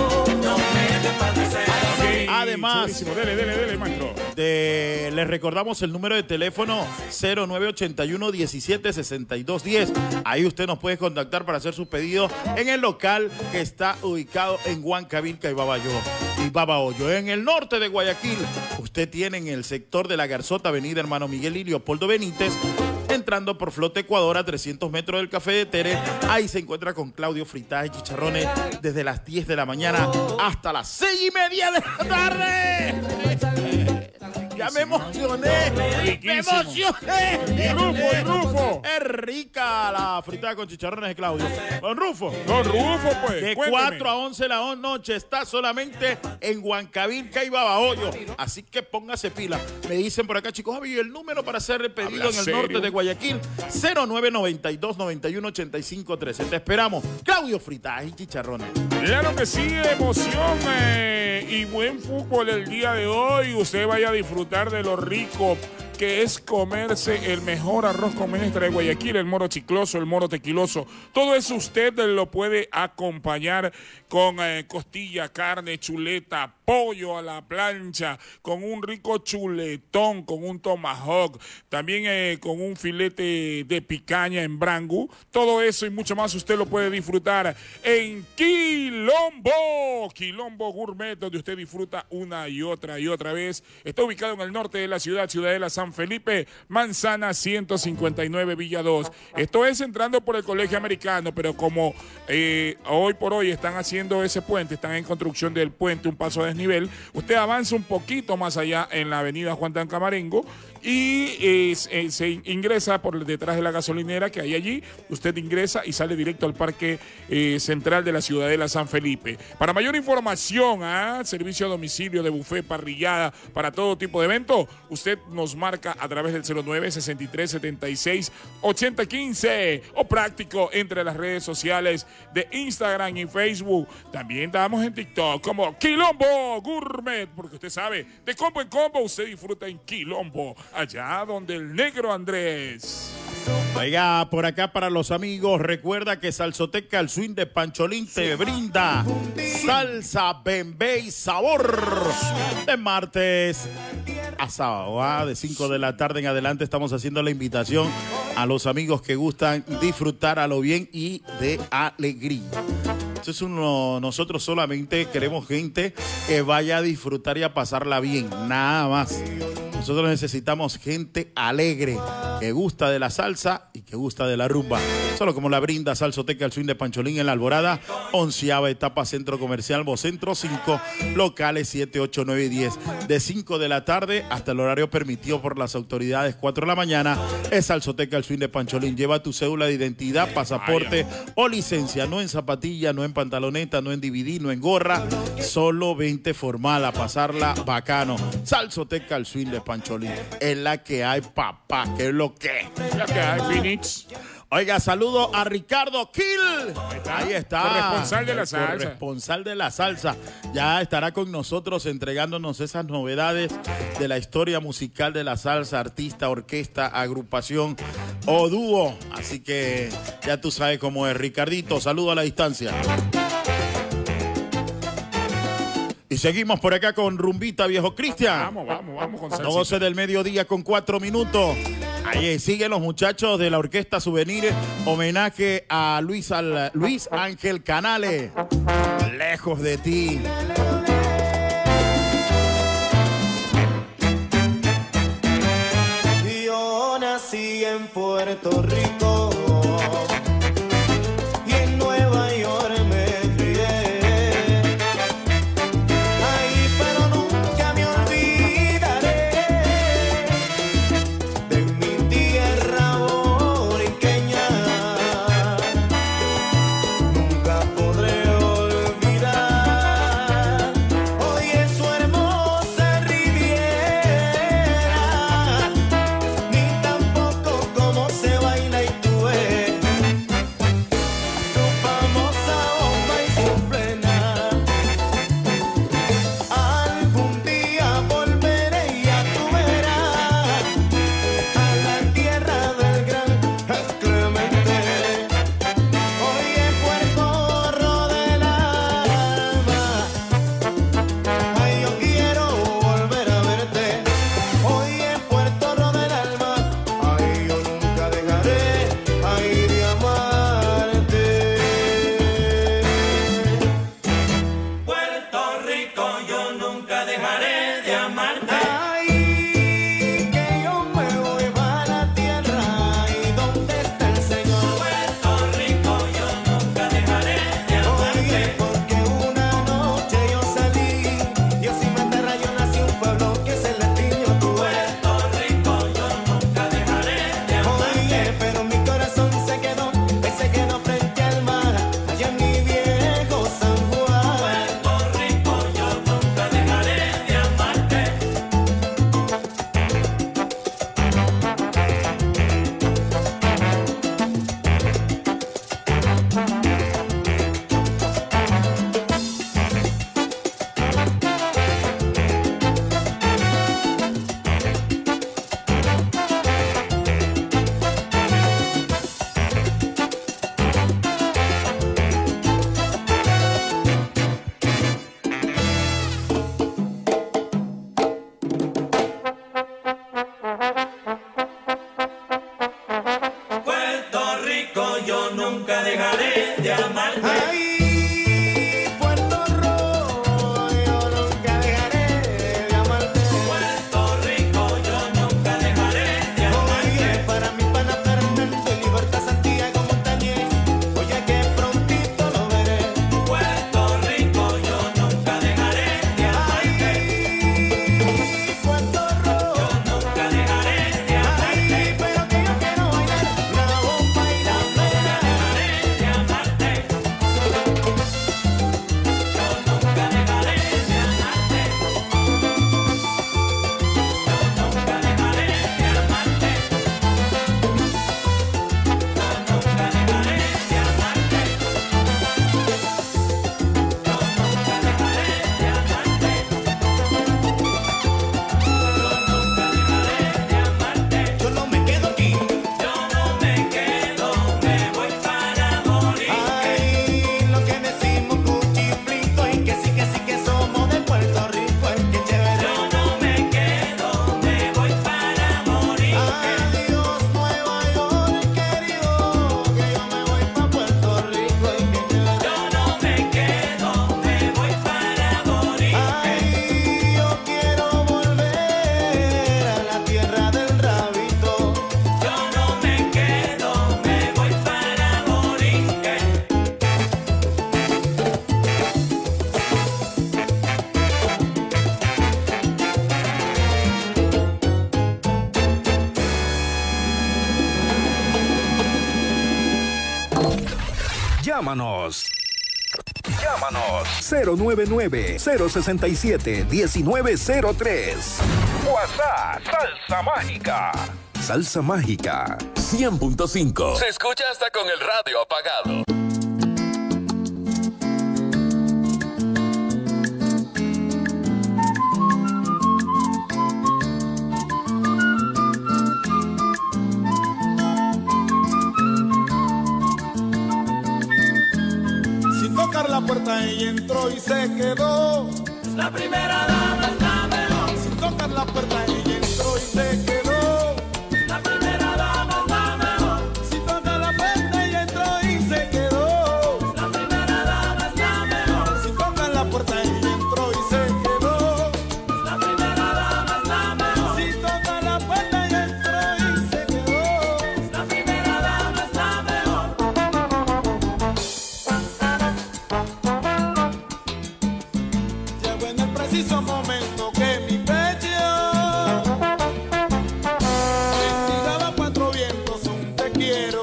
Además, dele, maestro. Les recordamos el número de teléfono 0981 17 62 10. Ahí usted nos puede contactar para hacer su pedido en el local que está ubicado en Huancavilca y Babahoyo. En el norte de Guayaquil, usted tiene en el sector de la Garzota, avenida Hermano Miguel y Leopoldo Benítez, entrando por Flota Ecuador a 300 metros del Café de Tere. Ahí se encuentra con Claudio Fritadas y Chicharrones desde las 10 de la mañana hasta las 6:30 de la tarde. Ya me emocioné. Riquísimo. ¡Me emocioné! Y Rufo. Es rica la fritada con chicharrones de Claudio. Don Rufo. Don Rufo, pues. De cuénteme. 4 a 11 de la noche está solamente en Huancavilca y Babahoyo. Así que póngase pila. Me dicen por acá, chicos, Javi, el número para hacer el pedido ¿Habla en el serio? norte de Guayaquil, 0992-918513. Te esperamos. Claudio, fritadas y chicharrones. Claro que sí, emoción y buen fútbol el día de hoy. Usted vaya a disfrutar de lo rico que es comerse el mejor arroz con menestra de Guayaquil, el moro chicloso, el moro tequiloso. Todo eso usted lo puede acompañar con costilla, carne, chuleta, pollo a la plancha, con un rico chuletón, con un tomahawk, también con un filete de picaña en brangu. Todo eso y mucho más usted lo puede disfrutar en Quilombo. Quilombo Gourmet, donde usted disfruta una y otra vez. Está ubicado en el norte de la ciudad, Ciudadela San Felipe, Manzana 159, Villa 2. Esto es entrando por el Colegio Americano, pero como hoy por hoy están haciendo ese puente, están en construcción del puente, un paso a desnivel, usted avanza un poquito más allá en la avenida Juan Tancamarengo y se ingresa por detrás de la gasolinera que hay allí. Usted ingresa y sale directo al Parque Central de la Ciudadela San Felipe. Para mayor información, servicio a domicilio de buffet, parrillada, para todo tipo de evento, usted nos marca a través del 09-6376-8015 o práctico entre las redes sociales de Instagram y Facebook. También estamos en TikTok como Quilombo Gourmet, porque usted sabe, de combo en combo usted disfruta en Quilombo, allá donde el negro Andrés. Oiga, por acá para los amigos, recuerda que Salsoteca, el swing de Pancholín, te brinda salsa, bembé y sabor. De martes a sábado, de 5 de la tarde en adelante estamos haciendo la invitación a los amigos que gustan disfrutar a lo bien y de alegría. Entonces nosotros solamente queremos gente que vaya a disfrutar y a pasarla bien, nada más. Nosotros necesitamos gente alegre, que gusta de la salsa y que gusta de la rumba. Solo como la brinda Salsoteca, el swing de Pancholín en La Alborada, 11ª etapa, Centro Comercial Vocentro 5, locales 7, 8, 9 y 10. De 5 de la tarde hasta el horario permitido por las autoridades, 4 de la mañana, es Salsoteca, el swing de Pancholín. Lleva tu cédula de identidad, pasaporte o licencia, no en zapatilla, no en pantaloneta, no en DVD, no en gorra, solo 20 formal a pasarla bacano. Salsoteca, el swing de Pancholín, es la que hay, papá, que es lo que. La que hay, Phoenix. Oiga, saludo a Ricardo Kill. Ahí está. Corresponsal de la salsa. Corresponsal de la salsa. Ya estará con nosotros entregándonos esas novedades de la historia musical de la salsa, artista, orquesta, agrupación o dúo. Así que ya tú sabes cómo es, Ricardito. Saludo a la distancia. Y seguimos por acá con Rumbita, viejo Cristian. Vamos con salsa. 12 del mediodía con 4 minutos. Ahí siguen los muchachos de la Orquesta Souvenir, homenaje a Luis Ángel Canales. Lejos de ti. Yo nací en Puerto Rico y en Nueva York me crié. Ay, pero nunca me olvidaré de mi tierra boriqueña. Nunca podré olvidar hoy es su hermosa riviera, ni tampoco cómo se baila y tú Llámanos 099-067-1903. WhatsApp Salsa Mágica. Salsa Mágica 100.5. Se escucha hasta con el radio apagado. Sin tocar la puerta ella entró y se quedó. La primera dama es la mejor. Sin tocar la puerta ella entró y se quedó. La primera dama es la mejor. Sin tocar la puerta ella entró y se quedó. La primera dama es la mejor. Sin tocar la puerta ella entró y se quedó. La primera dama es la mejor. Sin tocar la puerta ella entró y se quedó. La primera dama es la mejor. Llegó en el preciso momento que mi pecho investigaba cuatro vientos un te quiero.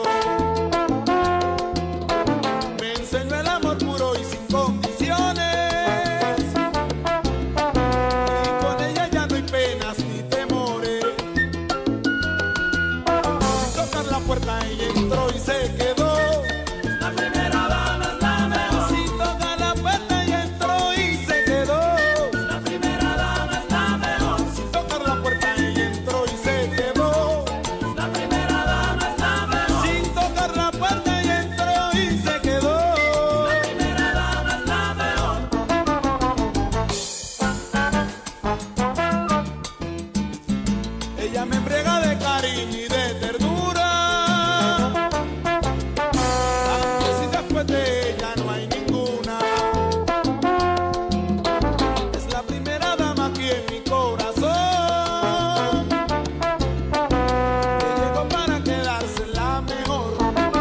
Me enseñó el amor puro y sin condiciones. Y con ella ya no hay penas ni temores. Sin tocar la puerta ella entró y se quedó. La primera dama es la mejor. Sin tocar la puerta ella entró y se quedó. La primera dama es la mejor. Sin tocar la puerta ella entró y se quedó. La primera dama es la mejor. Sin tocar la puerta ella entró y se quedó. La primera dama es la mejor. Ella me embriaga de cariño y de ternura. Aunque si después de ella no hay ninguna. Es la primera dama aquí en mi corazón. Que llegó para quedarse la mejor.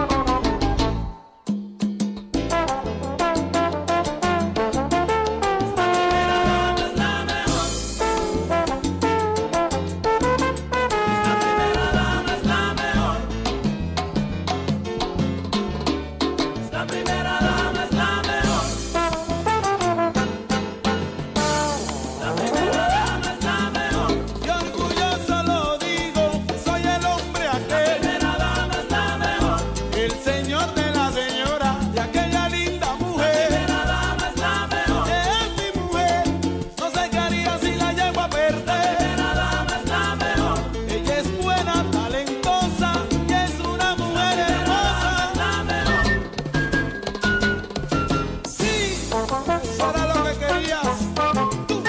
La primera dama es la mejor. La primera dama es la mejor. Y orgulloso lo digo, que soy el hombre La aquel. primera dama es la mejor. El señor de la señora de aquella linda La mujer. primera dama es la mejor. Es mi mujer, no sé qué haría si la llevo a La perder. primera dama es la mejor. Ella es buena, talentosa y es una mujer hermosa. La mejor. Sí, eso era lo que querías. Tú.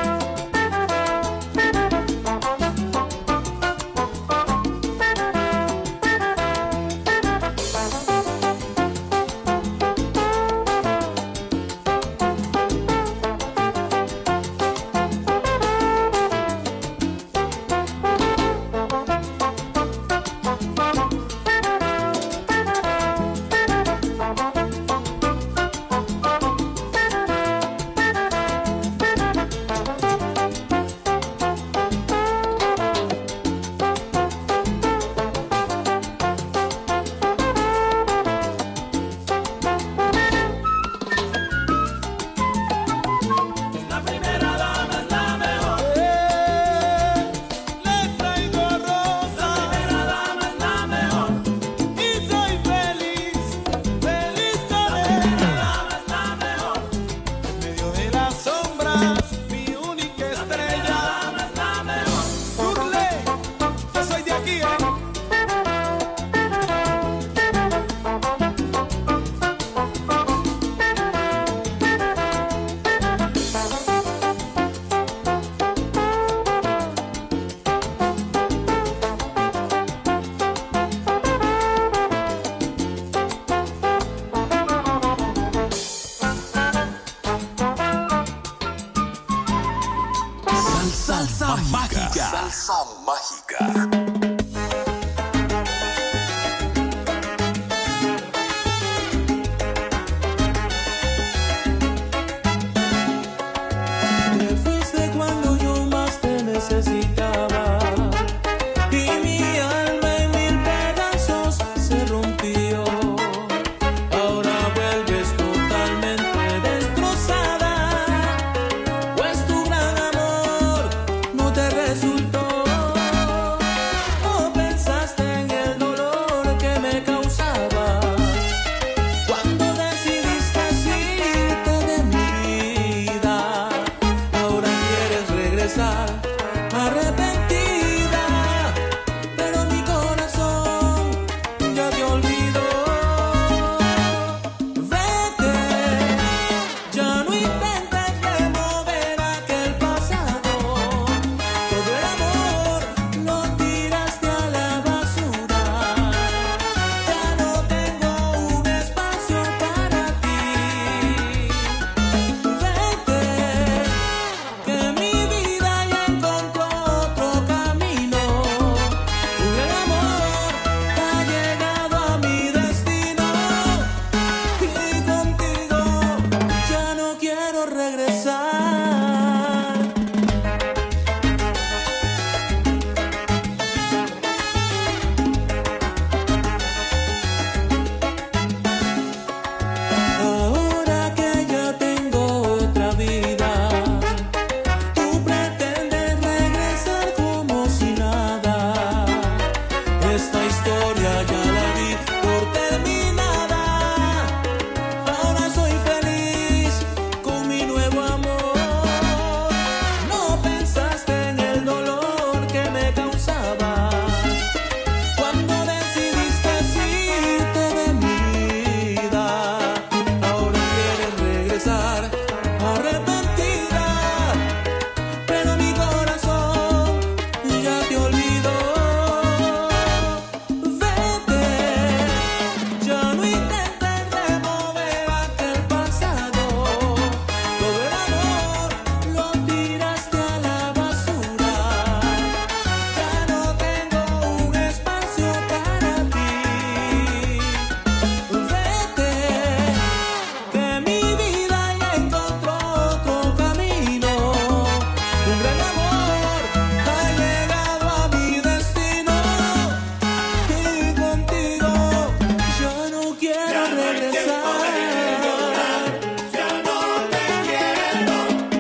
La primera dama es la mejor. Le traigo rosa La primera dama es la mejor. y soy feliz, feliz con La ella. primera dama es la mejor. En medio de las sombras, mi única La primera estrella. dama es la mejor. Turle, yo soy de aquí, Salsa mágica. Salsa mágica. Te fuiste cuando yo más te necesitaba y mi alma en mil pedazos se rompió. Ahora historia ya la di por terminada. Ahora soy feliz con mi nuevo amor. No pensaste en el dolor que me causaba cuando decidiste irte de mi vida. Ahora quieres regresar arrepentida, pero mi corazón ya te olvidó. Vete, ya no intentes remover aquel pasado. Todo el amor lo tiraste a la basura. Ya no tengo un espacio para ti. Vete, que mi vida ya encontró otro camino. Un gran amor ha llegado a mi destino. Y contigo ya no quiero regresar. Ya no te quiero.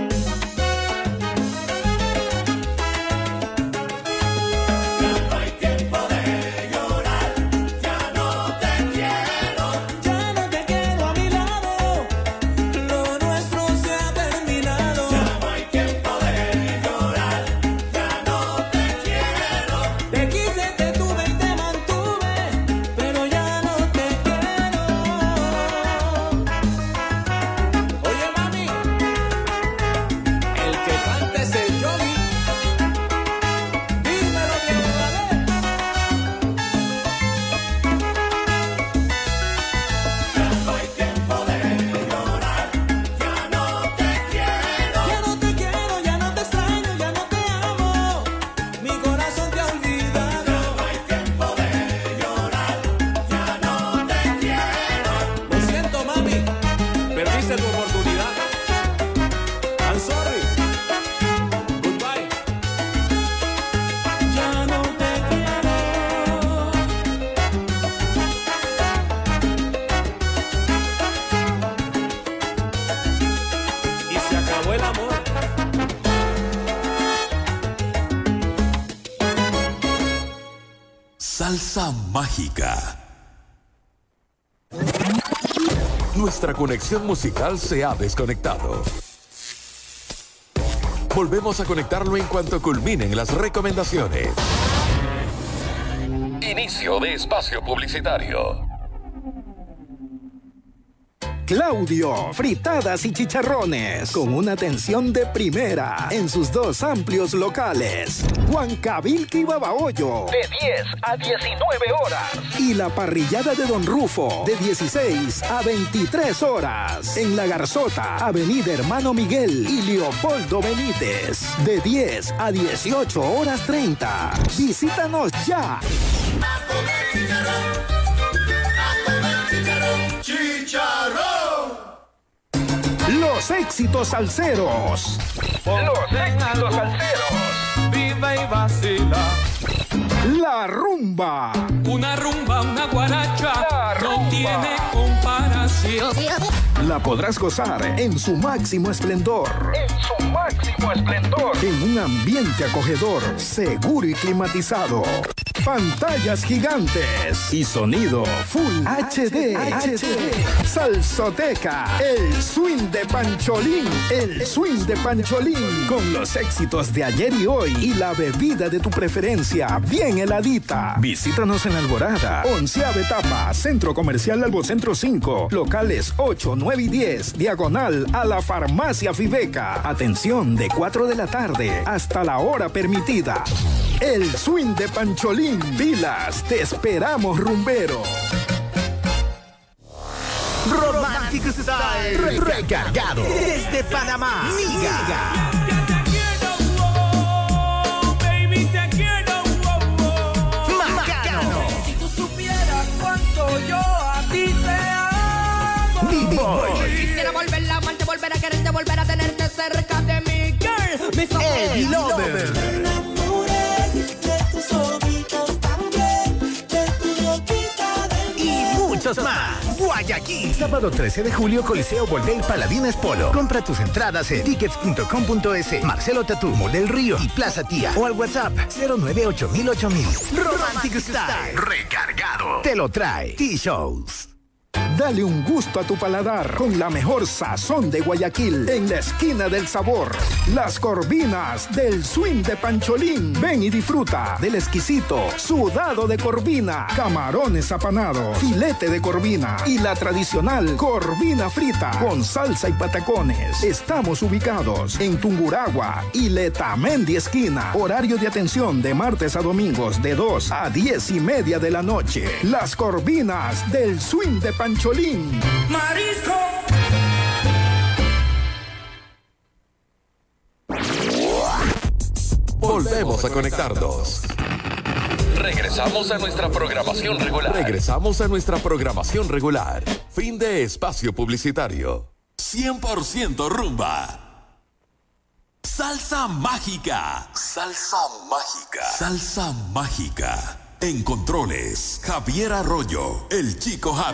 Ya no hay tiempo de llorar. Ya no te quiero. Ya no te quiero a mi lado. Lo nuestro se ha terminado. Ya no hay tiempo de llorar. Ya no te quiero. Te quise, te tuve y te mantuve, pero ya no te quiero. Oye, mami, el que cante es el Yogi. Dímelo bien, ¿vale? Ya no hay tiempo de llorar. Ya no te quiero. Ya no te quiero, ya no te extraño, ya no te amo. Mi corazón te ha olvidado. Ya no hay tiempo de llorar. Ya no te quiero. Lo siento, mami, perdiste tu oportunidad. I'm sorry. Goodbye. Ya no te quiero. Y se acabó el amor. Salsa mágica. Nuestra conexión musical se ha desconectado. Volvemos a conectarlo en cuanto culminen las recomendaciones. Inicio de espacio publicitario. Claudio, fritadas y chicharrones, con una atención de primera en sus dos amplios locales. Huancavilca y Babahoyo, De 10 a 19 horas. y la parrillada de Don Rufo, de 16 a 23 horas. En La Garzota, Avenida Hermano Miguel y Leopoldo Benítez, de 10 a 18 horas 30. Visítanos ya. Los éxitos salseros. Los éxitos salseros. Viva y vacila. La rumba. Una rumba, una guaracha, La no rumba. tiene comparación. La podrás gozar en su máximo esplendor. En su máximo esplendor. En un ambiente acogedor, seguro y climatizado. Pantallas gigantes y sonido Full HD. Salsoteca, el swing de Pancholín. El swing de Pancholín. Con los éxitos de ayer y hoy y la bebida de tu preferencia, bien heladita. Visítanos en Alborada, 11ª etapa, Centro Comercial Albocentro 5, locales 8, 9 y 10, diagonal a la Farmacia Fibeca. Atención de 4 de la tarde hasta la hora permitida. El swing de Pancholín. Pilas, te esperamos, rumbero. Romantic Style recargado desde Panamá. Niga. Macano. Si tú supieras cuánto yo a ti te amo. B-Boy. Quisiera volver a amarte, volver a quererte, volver a tenerte cerca de mi girl. Mis ojos. El Lover. Me enamoré de tus ojitos también, de tu boquita de Y muchos más. Guayaquil. Sábado 13 de julio, Coliseo Voltaire Paladines Polo. Compra tus entradas en tickets.com.es, Marcelo Tatú, Mall del Río y Plaza Tía. O al WhatsApp 098008000. Romantic Style. Recargado. Te lo trae T-Shows. Dale un gusto a tu paladar con la mejor sazón de Guayaquil en la esquina del sabor. Las corvinas del swing de Pancholín. Ven y disfruta del exquisito sudado de corvina, camarones apanados, filete de corvina y la tradicional corvina frita con salsa y patacones. Estamos ubicados en Tunguragua y Letamendi esquina. Horario de atención de martes a domingos de 2 a 10:30 de la noche. Las corvinas del swing de Pancholín. Marisco. Volvemos a conectarnos. Regresamos a nuestra programación regular. Fin de espacio publicitario. 100% rumba. Salsa mágica. En controles, Javier Arroyo, el Chico Javi.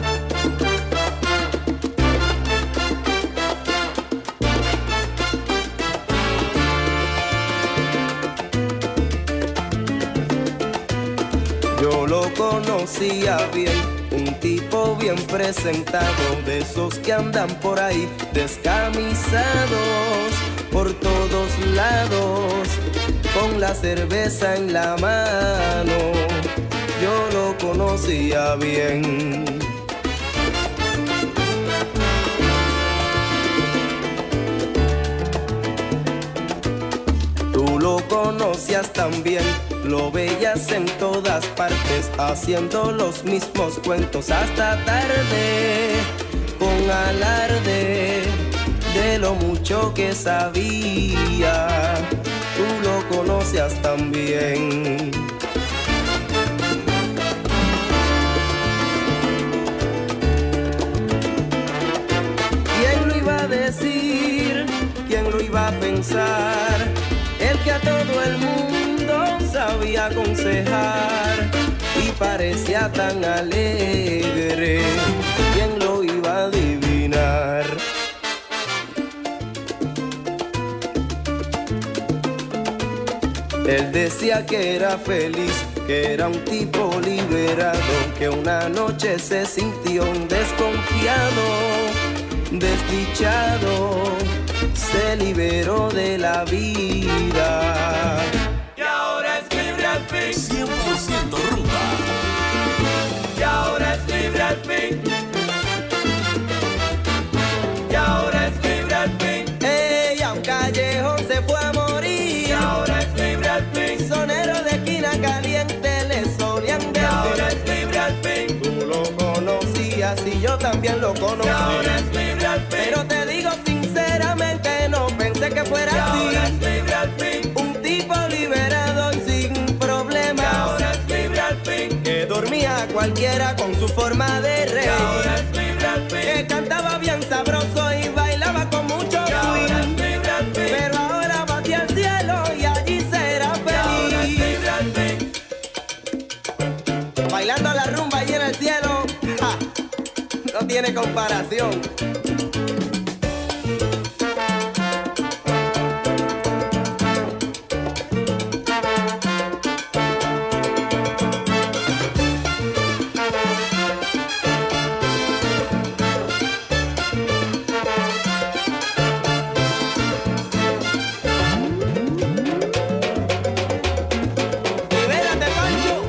Yo lo conocía bien, un tipo bien presentado, de esos que andan por ahí descamisados por todos lados, con la cerveza en la mano. Yo lo conocía bien. Tú lo conocías también, lo veías en todas partes, haciendo los mismos cuentos hasta tarde, con alarde de lo mucho que sabía. Tú lo conocías también. ¿Quién lo iba a decir? ¿Quién lo iba a pensar? El que a todo el mundo sabía aconsejar y parecía tan alegre. ¿Quién lo iba a adivinar? Él decía que era feliz, que era un tipo liberado, que una noche se sintió desconfiado, desdichado, se liberó de la vida. Y ahora es libre al fin. 100% rumba. Y ahora es libre al fin. Y ahora es libre al fin. Ella a un callejón se fue a morir. Y ahora es libre al fin. Sonero de esquina caliente le solían decir. Y ahora es libre al fin. Tú lo conocías y yo también lo conocí. Y ahora es libre al fin. Pero te digo sinceramente, no pensé que fuera y así. Ahora es libre al fin. Un tipo liberado y sin problemas. Y ahora es libre al fin. Que dormía a cualquiera con su forma de reír. Y ahora es libre al fin. Que cantaba bien sabroso y bailaba con mucho y ahora es swing. libre al fin. Pero ahora va hacia el cielo y allí será feliz. Y ahora es libre al fin. Bailando la rumba allí en el cielo, ¡ja! No tiene comparación. Libérate, Pancho.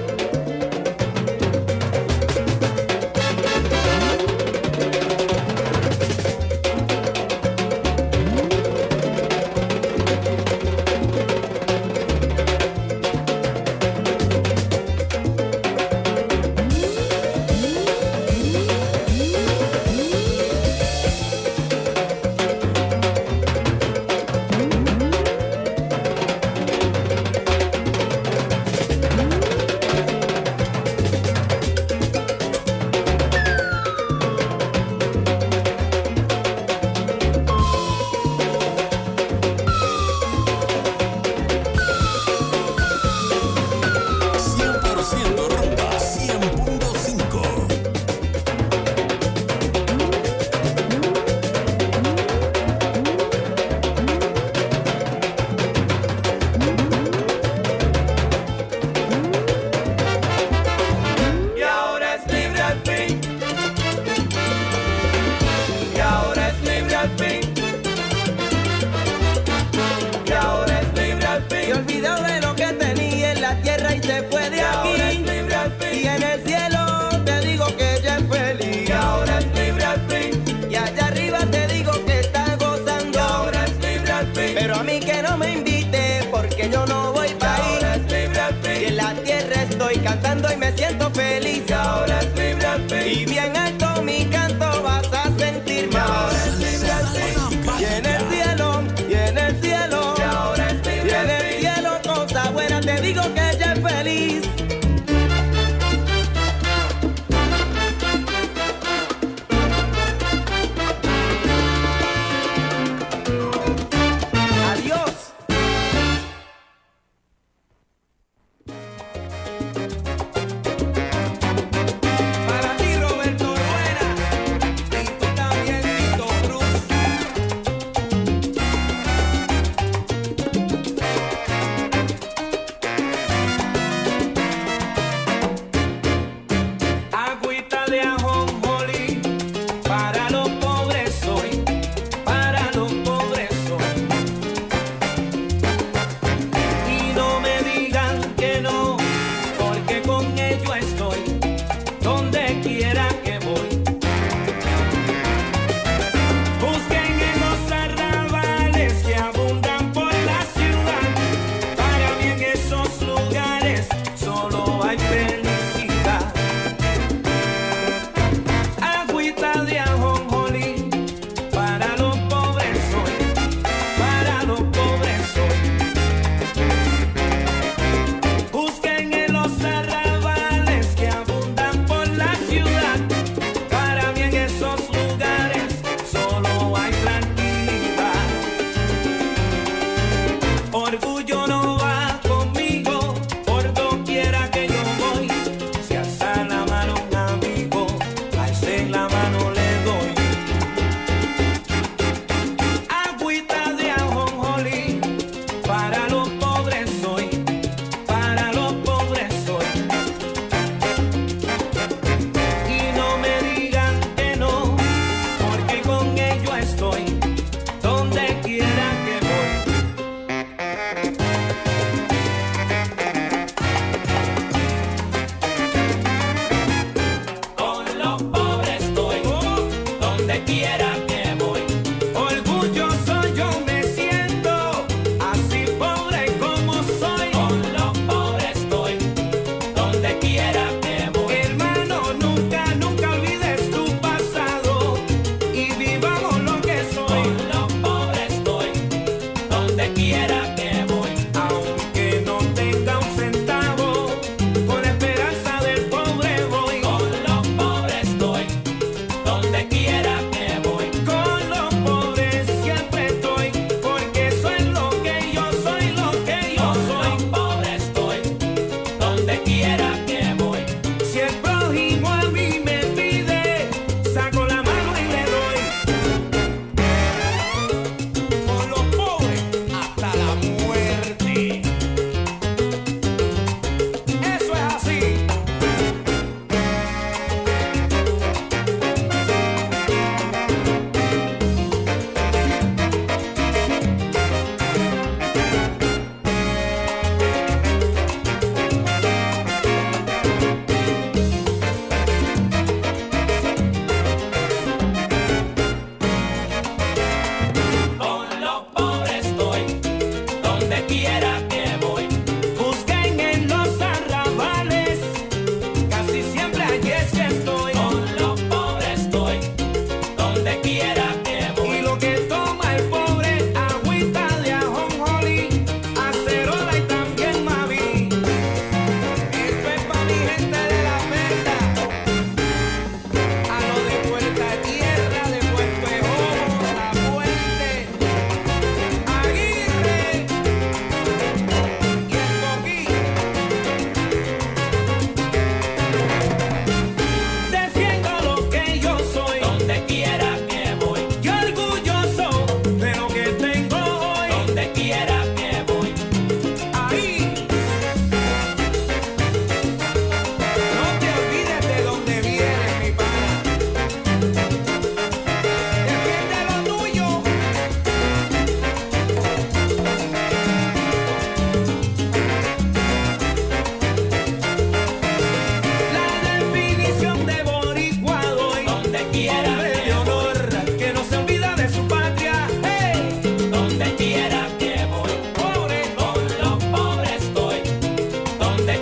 fue de aquí. Y en el cielo te digo que ya es feliz. Y ahora es libre al fin. Y allá arriba te digo que está gozando. Y ahora es libre al fin. Pero a mí que no me invite porque yo no voy pa' ahí. Y ahora es libre al fin. Y en la tierra estoy cantando y me siento feliz. Y ahora es libre al fin. Y bien alto mi canto vas a sentir más. Y ahora es libre al fin. Y en el cielo, y en el cielo. Y ahora es libre al fin. Y en el cielo cosa buena te digo que ya es feliz. Adiós.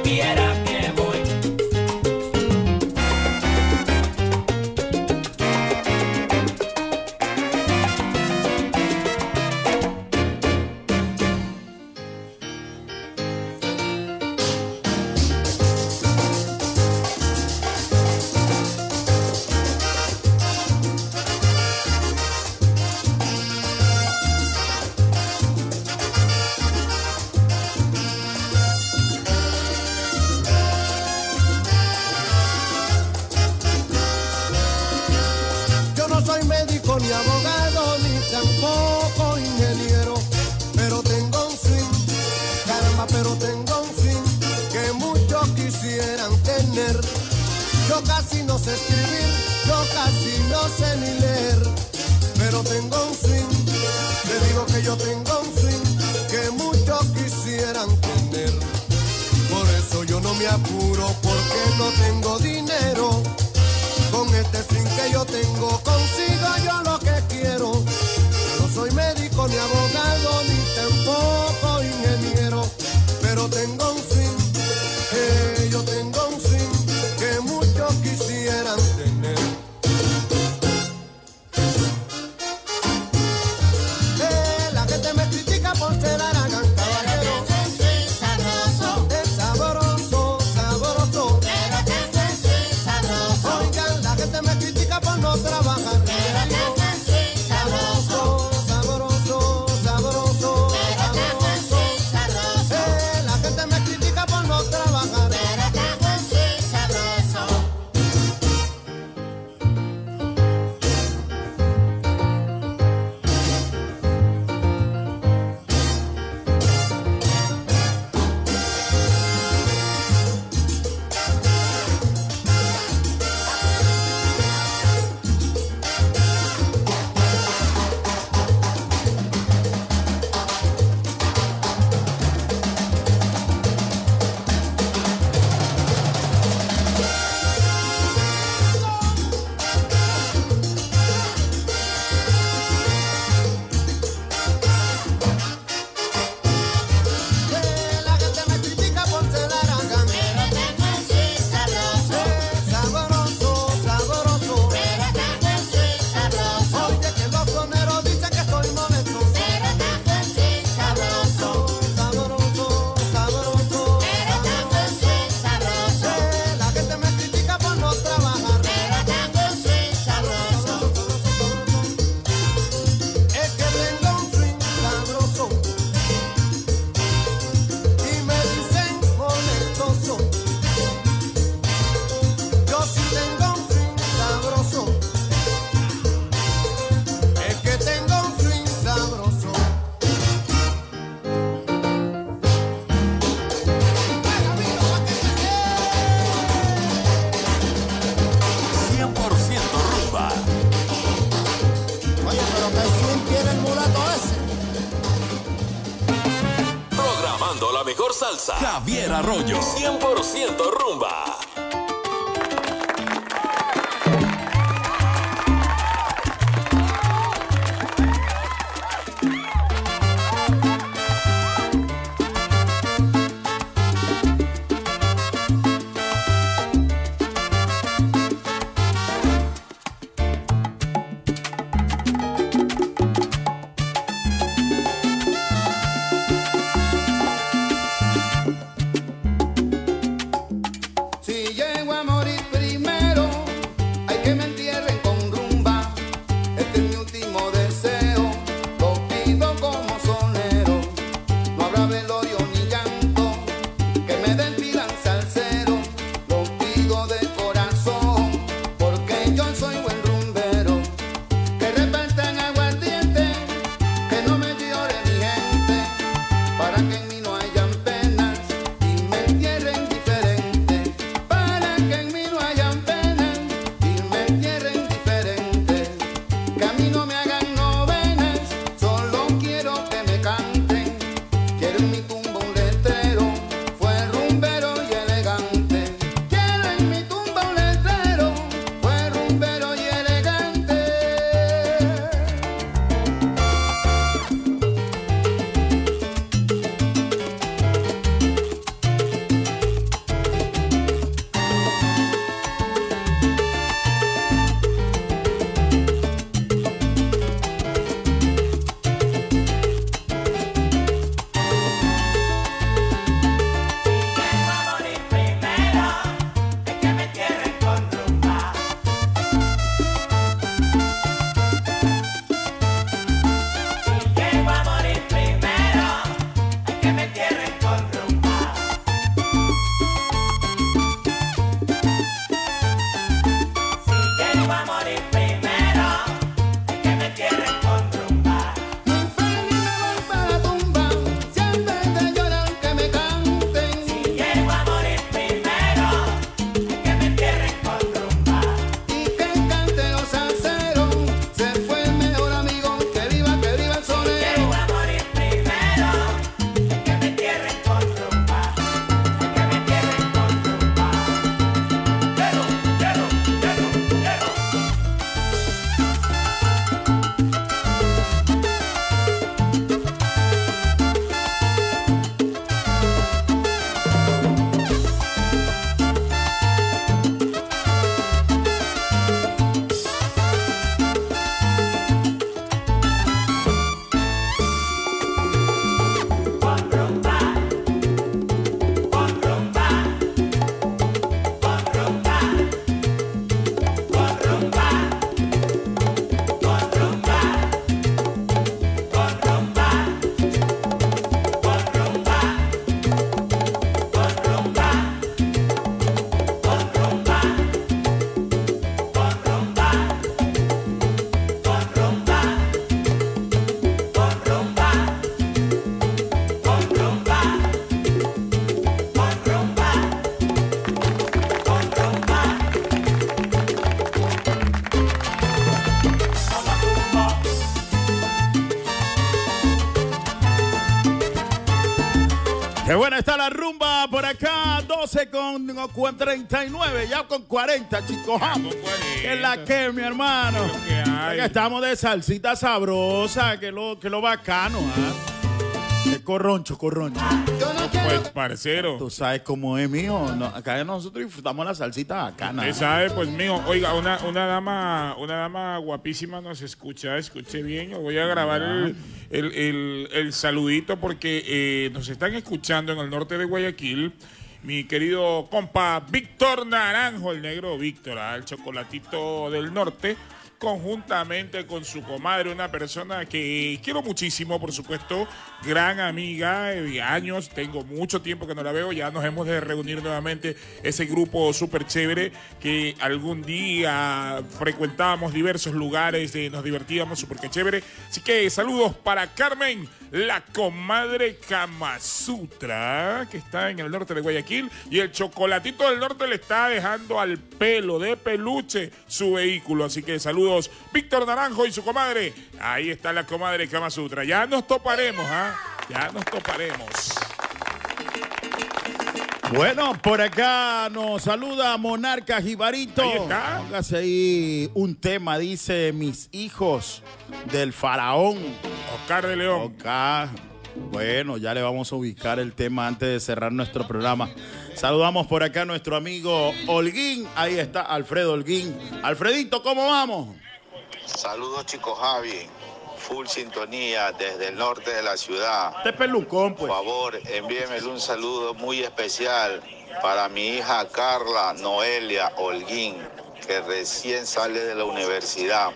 supiera que voy. Yo no soy médico ni abogado ni tampoco ingeniero, pero tengo un swing, caramba, pero tengo un swing que muchos quisieran tener. Yo casi no sé escribir, yo casi no sé ni leer, pero tengo un swing, te digo que yo tengo un swing que muchos quisieran tener. Por eso yo no me apuro porque no tengo dinero. Con este swing que yo tengo consigo yo lo que quiero. No soy médico ni abogado ni tampoco ingeniero, pero tengo un swing, yo tengo un swing que muchos quisieran tener. La gente me critica por ser aragán, caballero. Es sabroso, sabroso. Pero tengo un swing sabroso. Oigan, la gente me critica por no trabajar. Pero tengo un swing sabroso. Sabroso. Pero tengo un swing sabroso. La gente me critica por no trabajar. Pero tengo un swing sabroso. La gente me critica por ser aragán. Pero tengo un swing sabroso. Sabroso. Pero tengo un swing sabroso. Oye, que los soneros dicen que estoy molesto. Pero tengo un swing sabroso. Sabroso. Pero tengo un swing sabroso. La gente me critica por no trabajar. Pero tengo un swing sabroso. Es que tengo un swing sabroso. Y me dicen molestoso. Yo sí tengo un swing sabroso. Es que tengo un swing sabroso. 100% rumba. Oye, pero qué swing tiene el mulato ese. Programando la mejor salsa. Javier Arroyo. 100% rumba. Si está la rumba por acá, 12 con 39, ya con 40, chicos. ¿Qué es la que, mi hermano? Que estamos de salsita sabrosa, que lo bacano, El corroncho. Pues, parcero. Tú sabes cómo es, mijo. No, acá nosotros disfrutamos la salsita bacana. Usted sabe, pues, mijo. Oiga, una dama guapísima nos escucha. Escuche bien. Yo voy a grabar el saludito porque nos están escuchando en el norte de Guayaquil. Mi querido compa Víctor Naranjo, el negro Víctor, el chocolatito del norte, conjuntamente con su comadre, una persona que quiero muchísimo, por supuesto, gran amiga de años, tengo mucho tiempo que no la veo, ya nos hemos de reunir nuevamente, ese grupo súper chévere que algún día frecuentábamos diversos lugares, nos divertíamos, súper que chévere. Así que saludos para Carmen, la comadre Kamasutra, que está en el norte de Guayaquil, y el chocolatito del norte le está dejando al pelo de peluche su vehículo, así que saludos Víctor Naranjo y su comadre. Ahí está la comadre Kamasutra. Ya nos toparemos, ya nos toparemos. Bueno, por acá nos saluda Monarca Jibarito. Ahí está. Póngase ahí un tema, dice mis hijos del faraón. Oscar de León. Oscar. Bueno, ya le vamos a ubicar el tema antes de cerrar nuestro programa. Saludamos por acá a nuestro amigo Holguín. Ahí está Alfredo Holguín. Alfredito, ¿cómo vamos? Saludos, chicos Javi. Full sintonía desde el norte de la ciudad. Este pelucón, pues. Por favor, envíenmele un saludo muy especial para mi hija Carla Noelia Holguín, que recién sale de la universidad.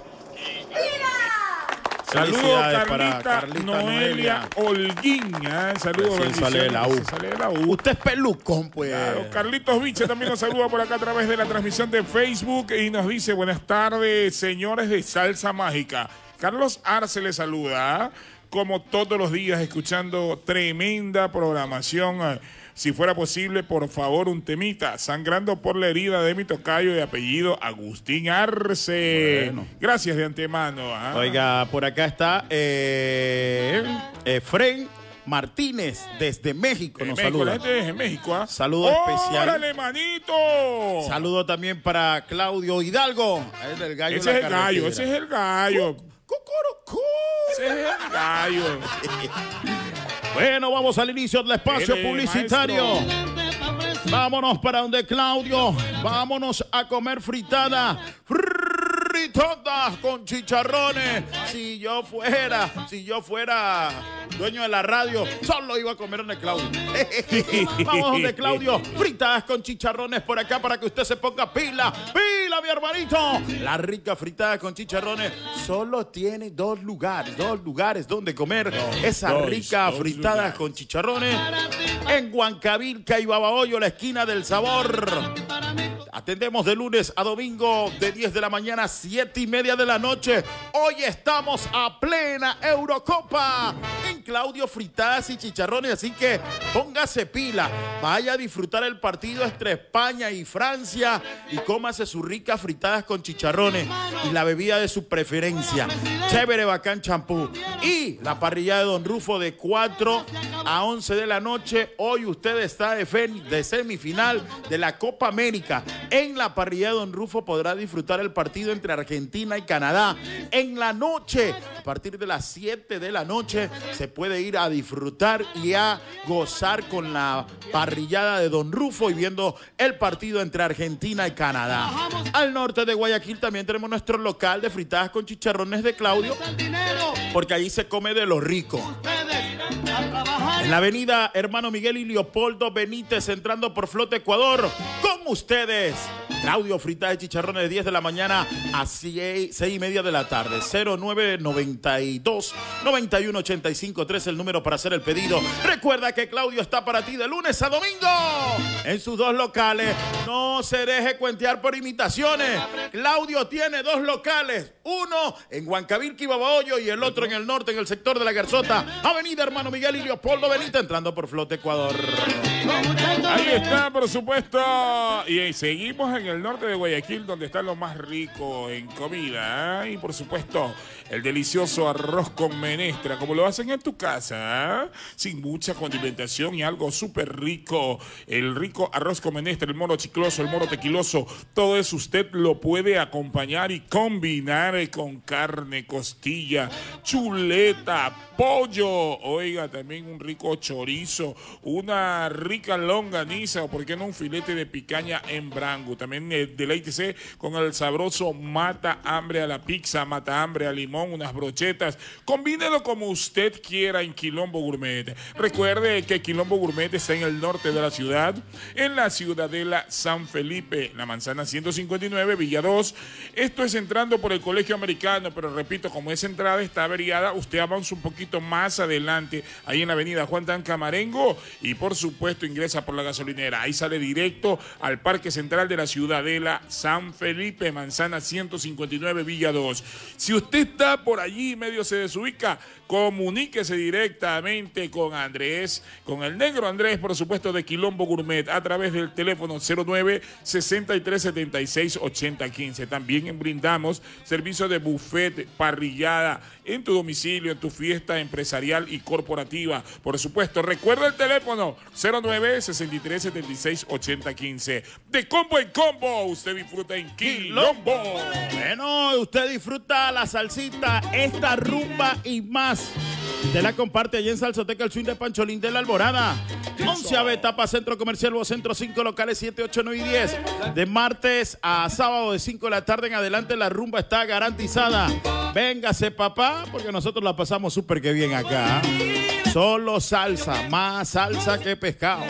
Saludos para Carlita Noelia Holguín. Saludos, sale de la U. Usted es pelucón, pues. Claro, Carlitos Viche también nos saluda por acá a través de la transmisión de Facebook y nos dice: buenas tardes, señores de Salsa Mágica. Carlos Arce le saluda, como todos los días, escuchando tremenda programación. Si fuera posible, por favor, un temita. Sangrando por la herida de mi tocayo de apellido Agustín Arce. Bueno. Gracias de antemano. Oiga, por acá está Efren Martínez desde México. Nos saluda. La gente desde México. Saludo especial. ¡Órale, manito! Saludo también para Claudio Hidalgo. Ese es el gallo. Ese es el gallo. Bueno, vamos al inicio del espacio publicitario. Maestro. Vámonos para donde Claudio. Vámonos a comer fritada. Fritotas con chicharrones. Si yo fuera dueño de la radio, solo iba a comer donde Claudio. Vamos donde Claudio. Fritadas con chicharrones por acá para que usted se ponga pila. ¡Pila, mi hermanito! La rica fritada con chicharrones solo tiene dos lugares donde comer esa rica fritada con chicharrones. En Huancavilca y Babahoyo, la esquina del sabor. Atendemos de lunes a domingo de 10 de la mañana a 7:30 de la noche. Hoy estamos a plena Eurocopa en Claudio Fritadas y Chicharrones, así que póngase pila, vaya a disfrutar el partido entre España y Francia y cómase sus ricas fritadas con chicharrones y la bebida de su preferencia, chévere bacán champú, y la parrilla de Don Rufo de 4 a 11 de la noche. Hoy usted está de semifinal de la Copa América. En la parrilla de Don Rufo podrá disfrutar el partido entre Argentina y Canadá. En la noche, a partir de las 7 de la noche, se puede ir a disfrutar y a gozar con la parrillada de Don Rufo y viendo el partido entre Argentina y Canadá. Al norte de Guayaquil también tenemos nuestro local de fritadas con chicharrones de Claudio, porque allí se come de lo rico. En la avenida Hermano Miguel y Leopoldo Benítez, entrando por Flota Ecuador, con ustedes, Claudio Fritadas de Chicharrones, de 10 de la mañana a 6:30 de la tarde. 0992-9185-3, el número para hacer el pedido. Recuerda que Claudio está para ti de lunes a domingo en sus dos locales. No se deje cuentear por imitaciones. Claudio tiene dos locales, uno en Huancavilca y Babahoyo y el otro en el norte, en el sector de la Garzota, avenida Hermano Miguel y Leopoldo Benítez, entrando por Flota Ecuador. Ahí está, por supuesto. Y seguimos en el norte de Guayaquil, donde está lo más rico en comida, ¿eh? Y por supuesto, el delicioso arroz con menestra, como lo hacen en tu casa, ¿eh? Sin mucha condimentación y algo súper rico. El rico arroz con menestra, el moro chicloso, el moro tequiloso, todo eso usted lo puede acompañar y combinar con carne, costilla, chuleta, pollo, oiga, también un rico chorizo, una rica longaniza o por qué no un filete de picaña en brango. También deleítese con el sabroso mata hambre a la pizza, mata hambre a limón, unas brochetas. Combínelo como usted quiera en Quilombo Gourmet. Recuerde que Quilombo Gourmet está en el norte de la ciudad, en la Ciudadela San Felipe, la manzana 159, Villa 2. Esto es entrando por el Colegio Americano, pero repito, como esa entrada está averiada, usted avanza un poquito más adelante, ahí en la avenida Juan Tan Camarengo, y por supuesto ingresa por la gasolinera. Ahí sale directo al Parque Central de la Ciudadela San Felipe, manzana 159, Villa 2. Si usted está por allí medio se desubica, comuníquese directamente con Andrés, con el negro Andrés, por supuesto, de Quilombo Gourmet, a través del teléfono 09-6376-8015. También brindamos servicio de buffet, parrillada, en tu domicilio, en tu fiesta empresarial y corporativa. Por supuesto, recuerda el teléfono 09-6376-8015. De combo en combo, usted disfruta en Quilombo. Bueno, usted disfruta la salsita, esta rumba y más. Usted la comparte allí en Salsoteca, el swing de Pancholín de la Alborada. 11ª etapa, Centro Comercial Vocentro 5, locales 7, 8, 9 y 10. De martes a sábado de 5 de la tarde en adelante, la rumba está garantizada. Véngase, papá, porque nosotros la pasamos súper que bien acá. Solo salsa, más salsa que pescado.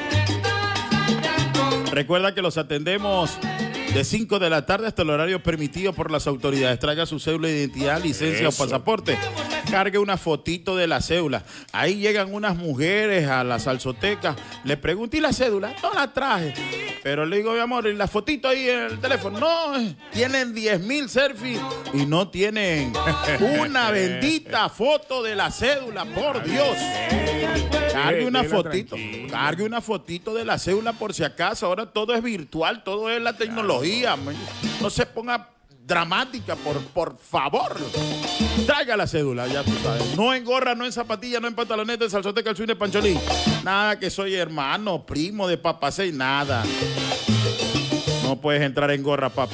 Recuerda que los atendemos de 5 de la tarde hasta el horario permitido por las autoridades. Traiga su cédula de identidad, licencia o pasaporte. Cargue una fotito de la cédula. Ahí llegan unas mujeres a la salsoteca. Le pregunté, ¿y la cédula? No la traje. Pero le digo, mi amor, ¿y la fotito ahí en el teléfono? No, tienen 10,000 selfies y no tienen una bendita foto de la cédula, por Dios. Cargue una fotito. Cargue una fotito de la cédula por si acaso. Ahora todo es virtual, todo es la tecnología. No se ponga dramática, por favor. Traiga la cédula, ya tú sabes. No en gorra, no en zapatilla, no en pantaloneta, de Salsoteca, el swing de Pancholín. Nada que soy hermano, primo de Papá Seis, nada. No puedes entrar en gorra, papá.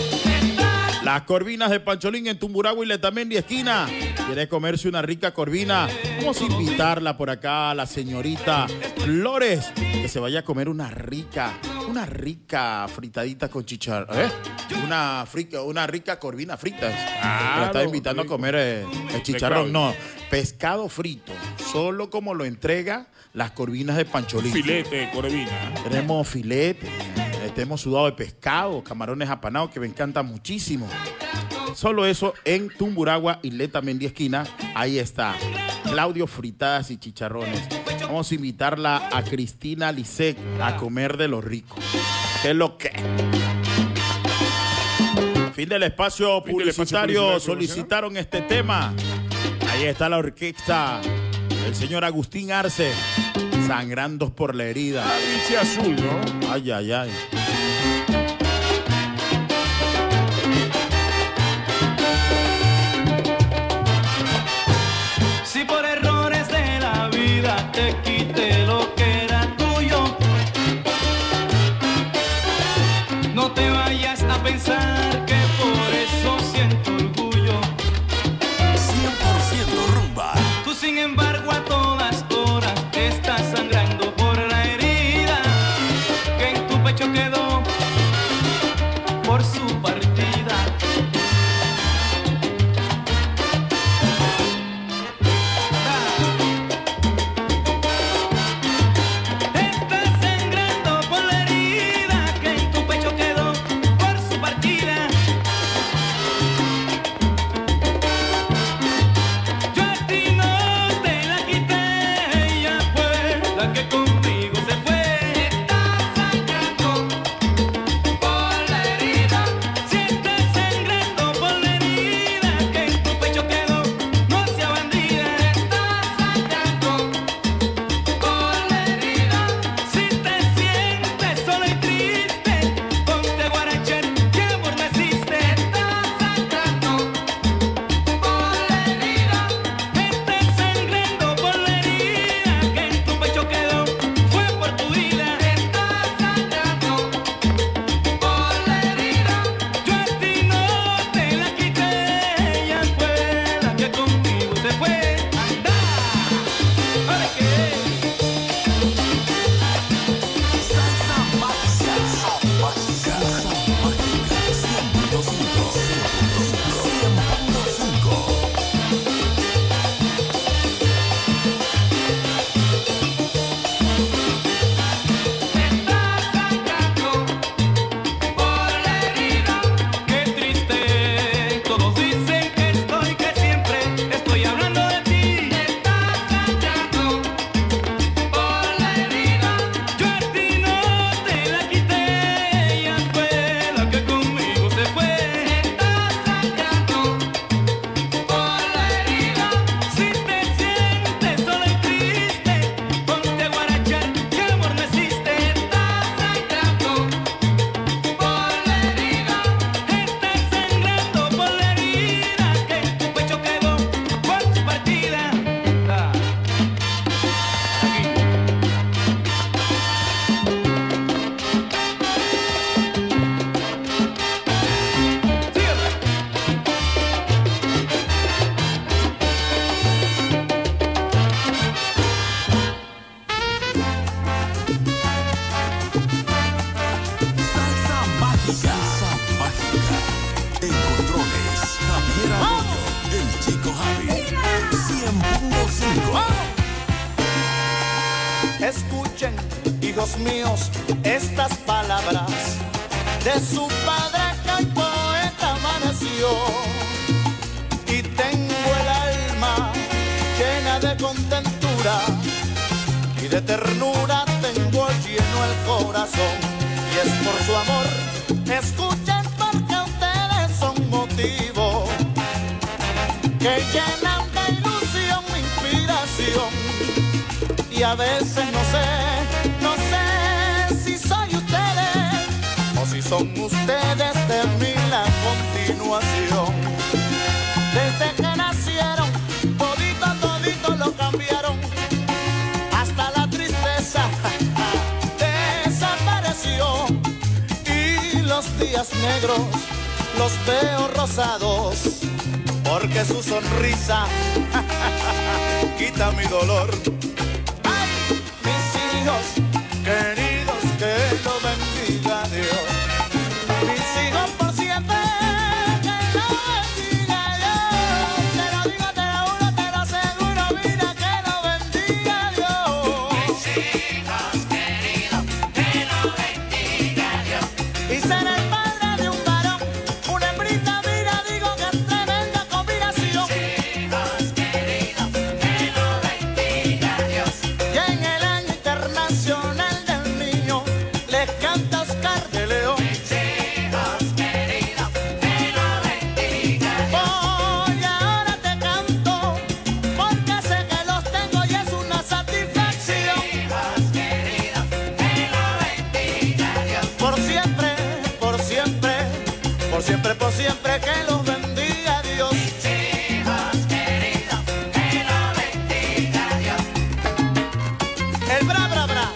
Las corvinas de Pancholín en Tumburagua y Letamendi esquina. ¿Quiere comerse una rica corvina? Vamos a invitarla por acá a la señorita Flores, que se vaya a comer una rica fritadita con chicharrón. Una rica corvina frita. La está invitando a comer el chicharrón. No, pescado frito. Solo como lo entrega las corvinas de Pancholín. Filete de corvina. Tenemos filete. Tenemos sudado de pescado, camarones apanados que me encantan muchísimo. Solo eso en Tumburagua y Letamendi esquina. Ahí está. Claudio Fritadas y Chicharrones. Vamos a invitarla a Cristina Lisek a comer de lo rico. ¿Qué es lo que? Fin del espacio publicitario. Solicitaron este tema. Ahí está la orquesta. El señor Agustín Arce. Sangrando por la herida. La biche azul, ¿no? Ay, ay, ay. Si por errores de la vida te quité lo que era tuyo, no te vayas a pensar que por eso siento orgullo. 100% rumba. Tú sin embargo a todas horas estás sangrando por la herida que en tu pecho quedó por su partida. Estás sangrando por la herida que en tu pecho quedó por su partida. Yo a ti no te la quité, ella fue la que conmigo se fue. Estás sangrando por la herida hijos míos estas palabras de su padre que el poeta amaneció. Y tengo el alma llena de contentura y de ternura, tengo lleno el corazón. Y es por su amor, escuchen porque ustedes son motivo que llenan de ilusión mi inspiración. Y a veces no sé si soy ustedes o si son ustedes de mí la continuación. Desde que nacieron, todito lo cambiaron, hasta la tristeza desapareció. Y los días negros los veo rosados, porque su sonrisa quita mi dolor. Ay, mis hijos queridos, que lo bendiga Dios. Mis hijos por siempre, que lo bendiga Dios. Te lo digo, te lo juro, te lo aseguro, mira, que lo bendiga Dios. Mis hijos queridos, que lo bendiga Dios. Y ser el padre de un varón, una hembrita, mira, digo que es tremenda combinación. Mis hijos queridos, que lo bendiga Dios. Y en el año internacional del niño les canta Oscar de León. Mis hijos queridos, que lo bendiga Dios. Hoy ahora te canto porque sé que los tengo y es una satisfacción. Mis hijos queridos, que lo bendiga Dios. Por siempre, por siempre, por siempre, por siempre, que los bendiga Dios. Mis hijos queridos, que lo bendiga Dios. El bra, bra, bra.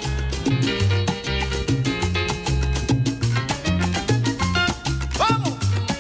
¡Vamos!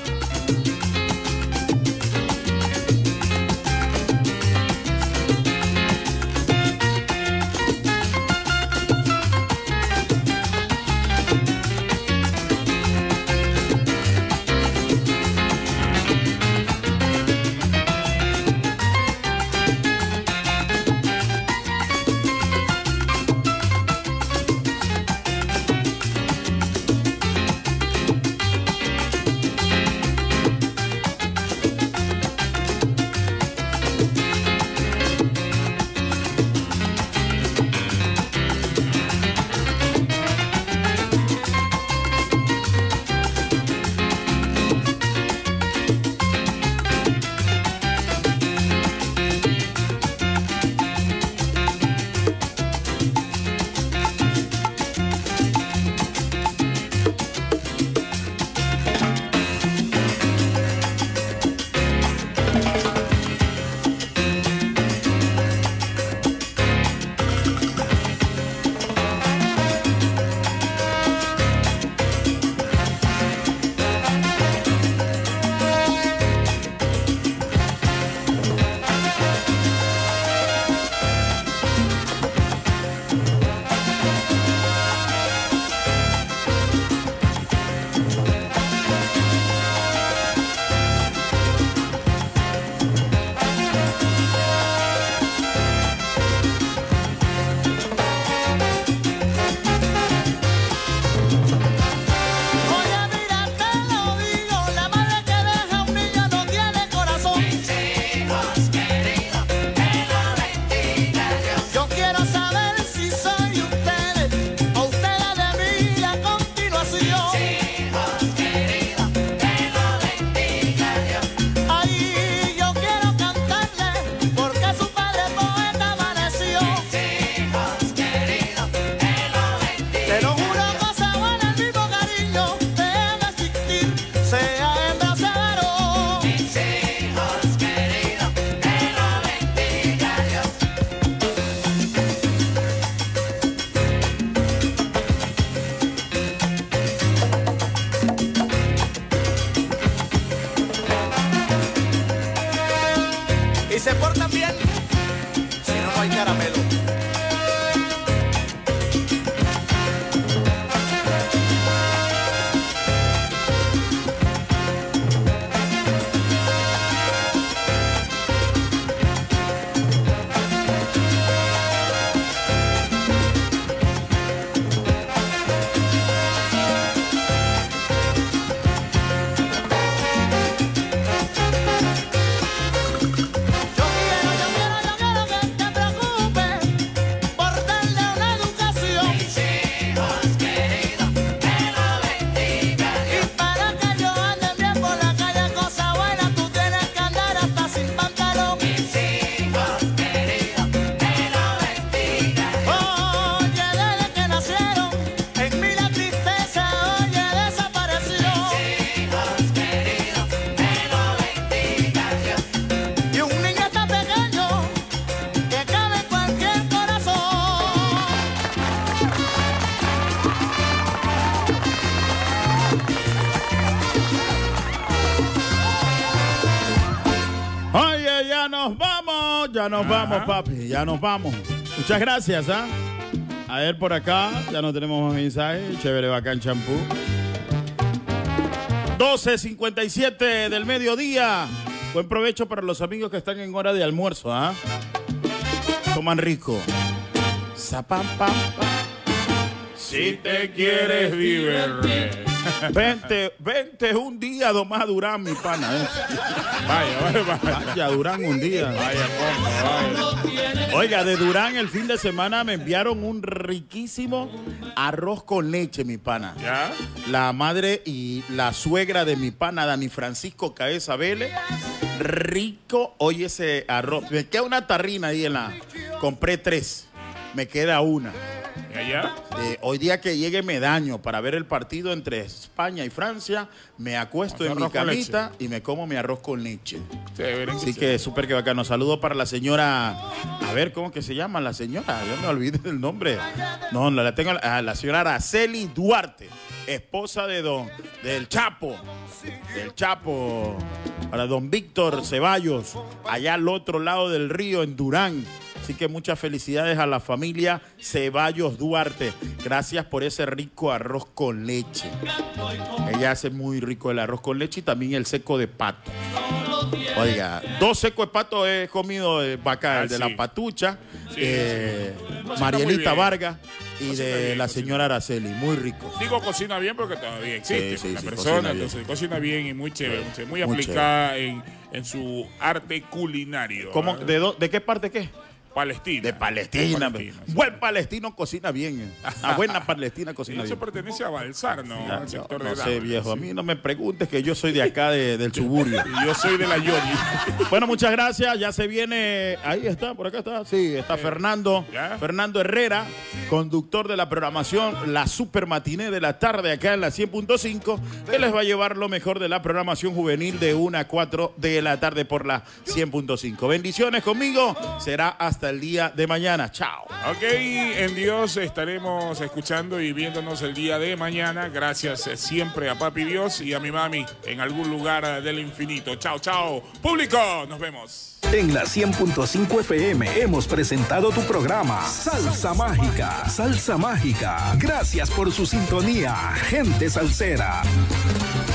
Oye, mira, te lo digo, la madre que deja un niño no tiene corazón. Mis hijos queridos, que lo bendiga Dios. Yo quiero saber si soy ustedes o ustedes de mí la continuación. Mis hijos queridos, que lo bendiga Dios. Ay, yo quiero cantarle porque su padre poeta amaneció. Mis hijos queridos, que lo bendiga. Te lo juro, cosa buena, el mismo cariño debe existir, sea hembra o sea varón. Mis hijos queridos, que lo bendiga Dios. Y se portan bien, si no, no hay caramelo. ya nos vamos, papi, ya nos vamos. Muchas gracias, ¿ah? A ver, por acá, ya no tenemos más mensajes. Chévere, bacán, champú. 12:57 del mediodía. Buen provecho para los amigos que están en hora de almuerzo, ¿ah? Toman rico. Zapam, pam, pam. Si te quieres divertir. Vente un día nomás a Durán, mi pana. Vaya, Durán un día. Vaya. Oiga, de Durán el fin de semana me enviaron un riquísimo arroz con leche, mi pana. ¿Ya? La madre y la suegra de mi pana, Dani Francisco Cabeza Vélez. Rico, oye, ese arroz. Me queda una tarrina ahí compré 3. Me queda una. ¿Allá? Hoy día que llegue me daño para ver el partido entre España y Francia, me acuesto en mi camita y me como mi arroz con leche. Así que súper que bacano. Saludo para la señora, a ver, ¿cómo que se llama la señora? Yo me olvidé del nombre. No, la tengo, la señora Araceli Duarte, esposa del Chapo, para don Víctor Ceballos, allá al otro lado del río en Durán. Así que muchas felicidades a la familia Ceballos Duarte. Gracias por ese rico arroz con leche. Ella hace muy rico el arroz con leche y también el seco de pato. Oiga, 2 secos de pato he comido bacán, el de la patucha, Marielita Vargas y de la señora Araceli. Muy rico. Digo cocina bien porque todavía existe sí, la sí, persona, entonces cocina bien y muy chévere, muy aplicada en su arte culinario. ¿Cómo, de qué parte qué? Palestina. De Palestina. Buen palestino cocina bien. A buena palestina cocina bien. Eso pertenece a Balsar, ¿no? Al sector no de sé, viejo. A mí no me preguntes que yo soy de acá, del suburbio. Y yo soy de la Yoli. Bueno, muchas gracias. Ya se viene. Ahí está, por acá está. Sí, está Fernando. ¿Ya? Fernando Herrera, conductor de la programación La Super Matiné de la tarde acá en la 100.5, que les va a llevar lo mejor de la programación juvenil de 1 a 4 de la tarde por la 100.5. Bendiciones conmigo. Será hasta el día de mañana. Chao. Ok, en Dios estaremos escuchando y viéndonos el día de mañana. Gracias siempre a Papi Dios y a mi mami en algún lugar del infinito. Chao, chao. Público, nos vemos. En la 100.5 FM hemos presentado tu programa Salsa Mágica. Salsa Mágica. Gracias por su sintonía, gente salsera.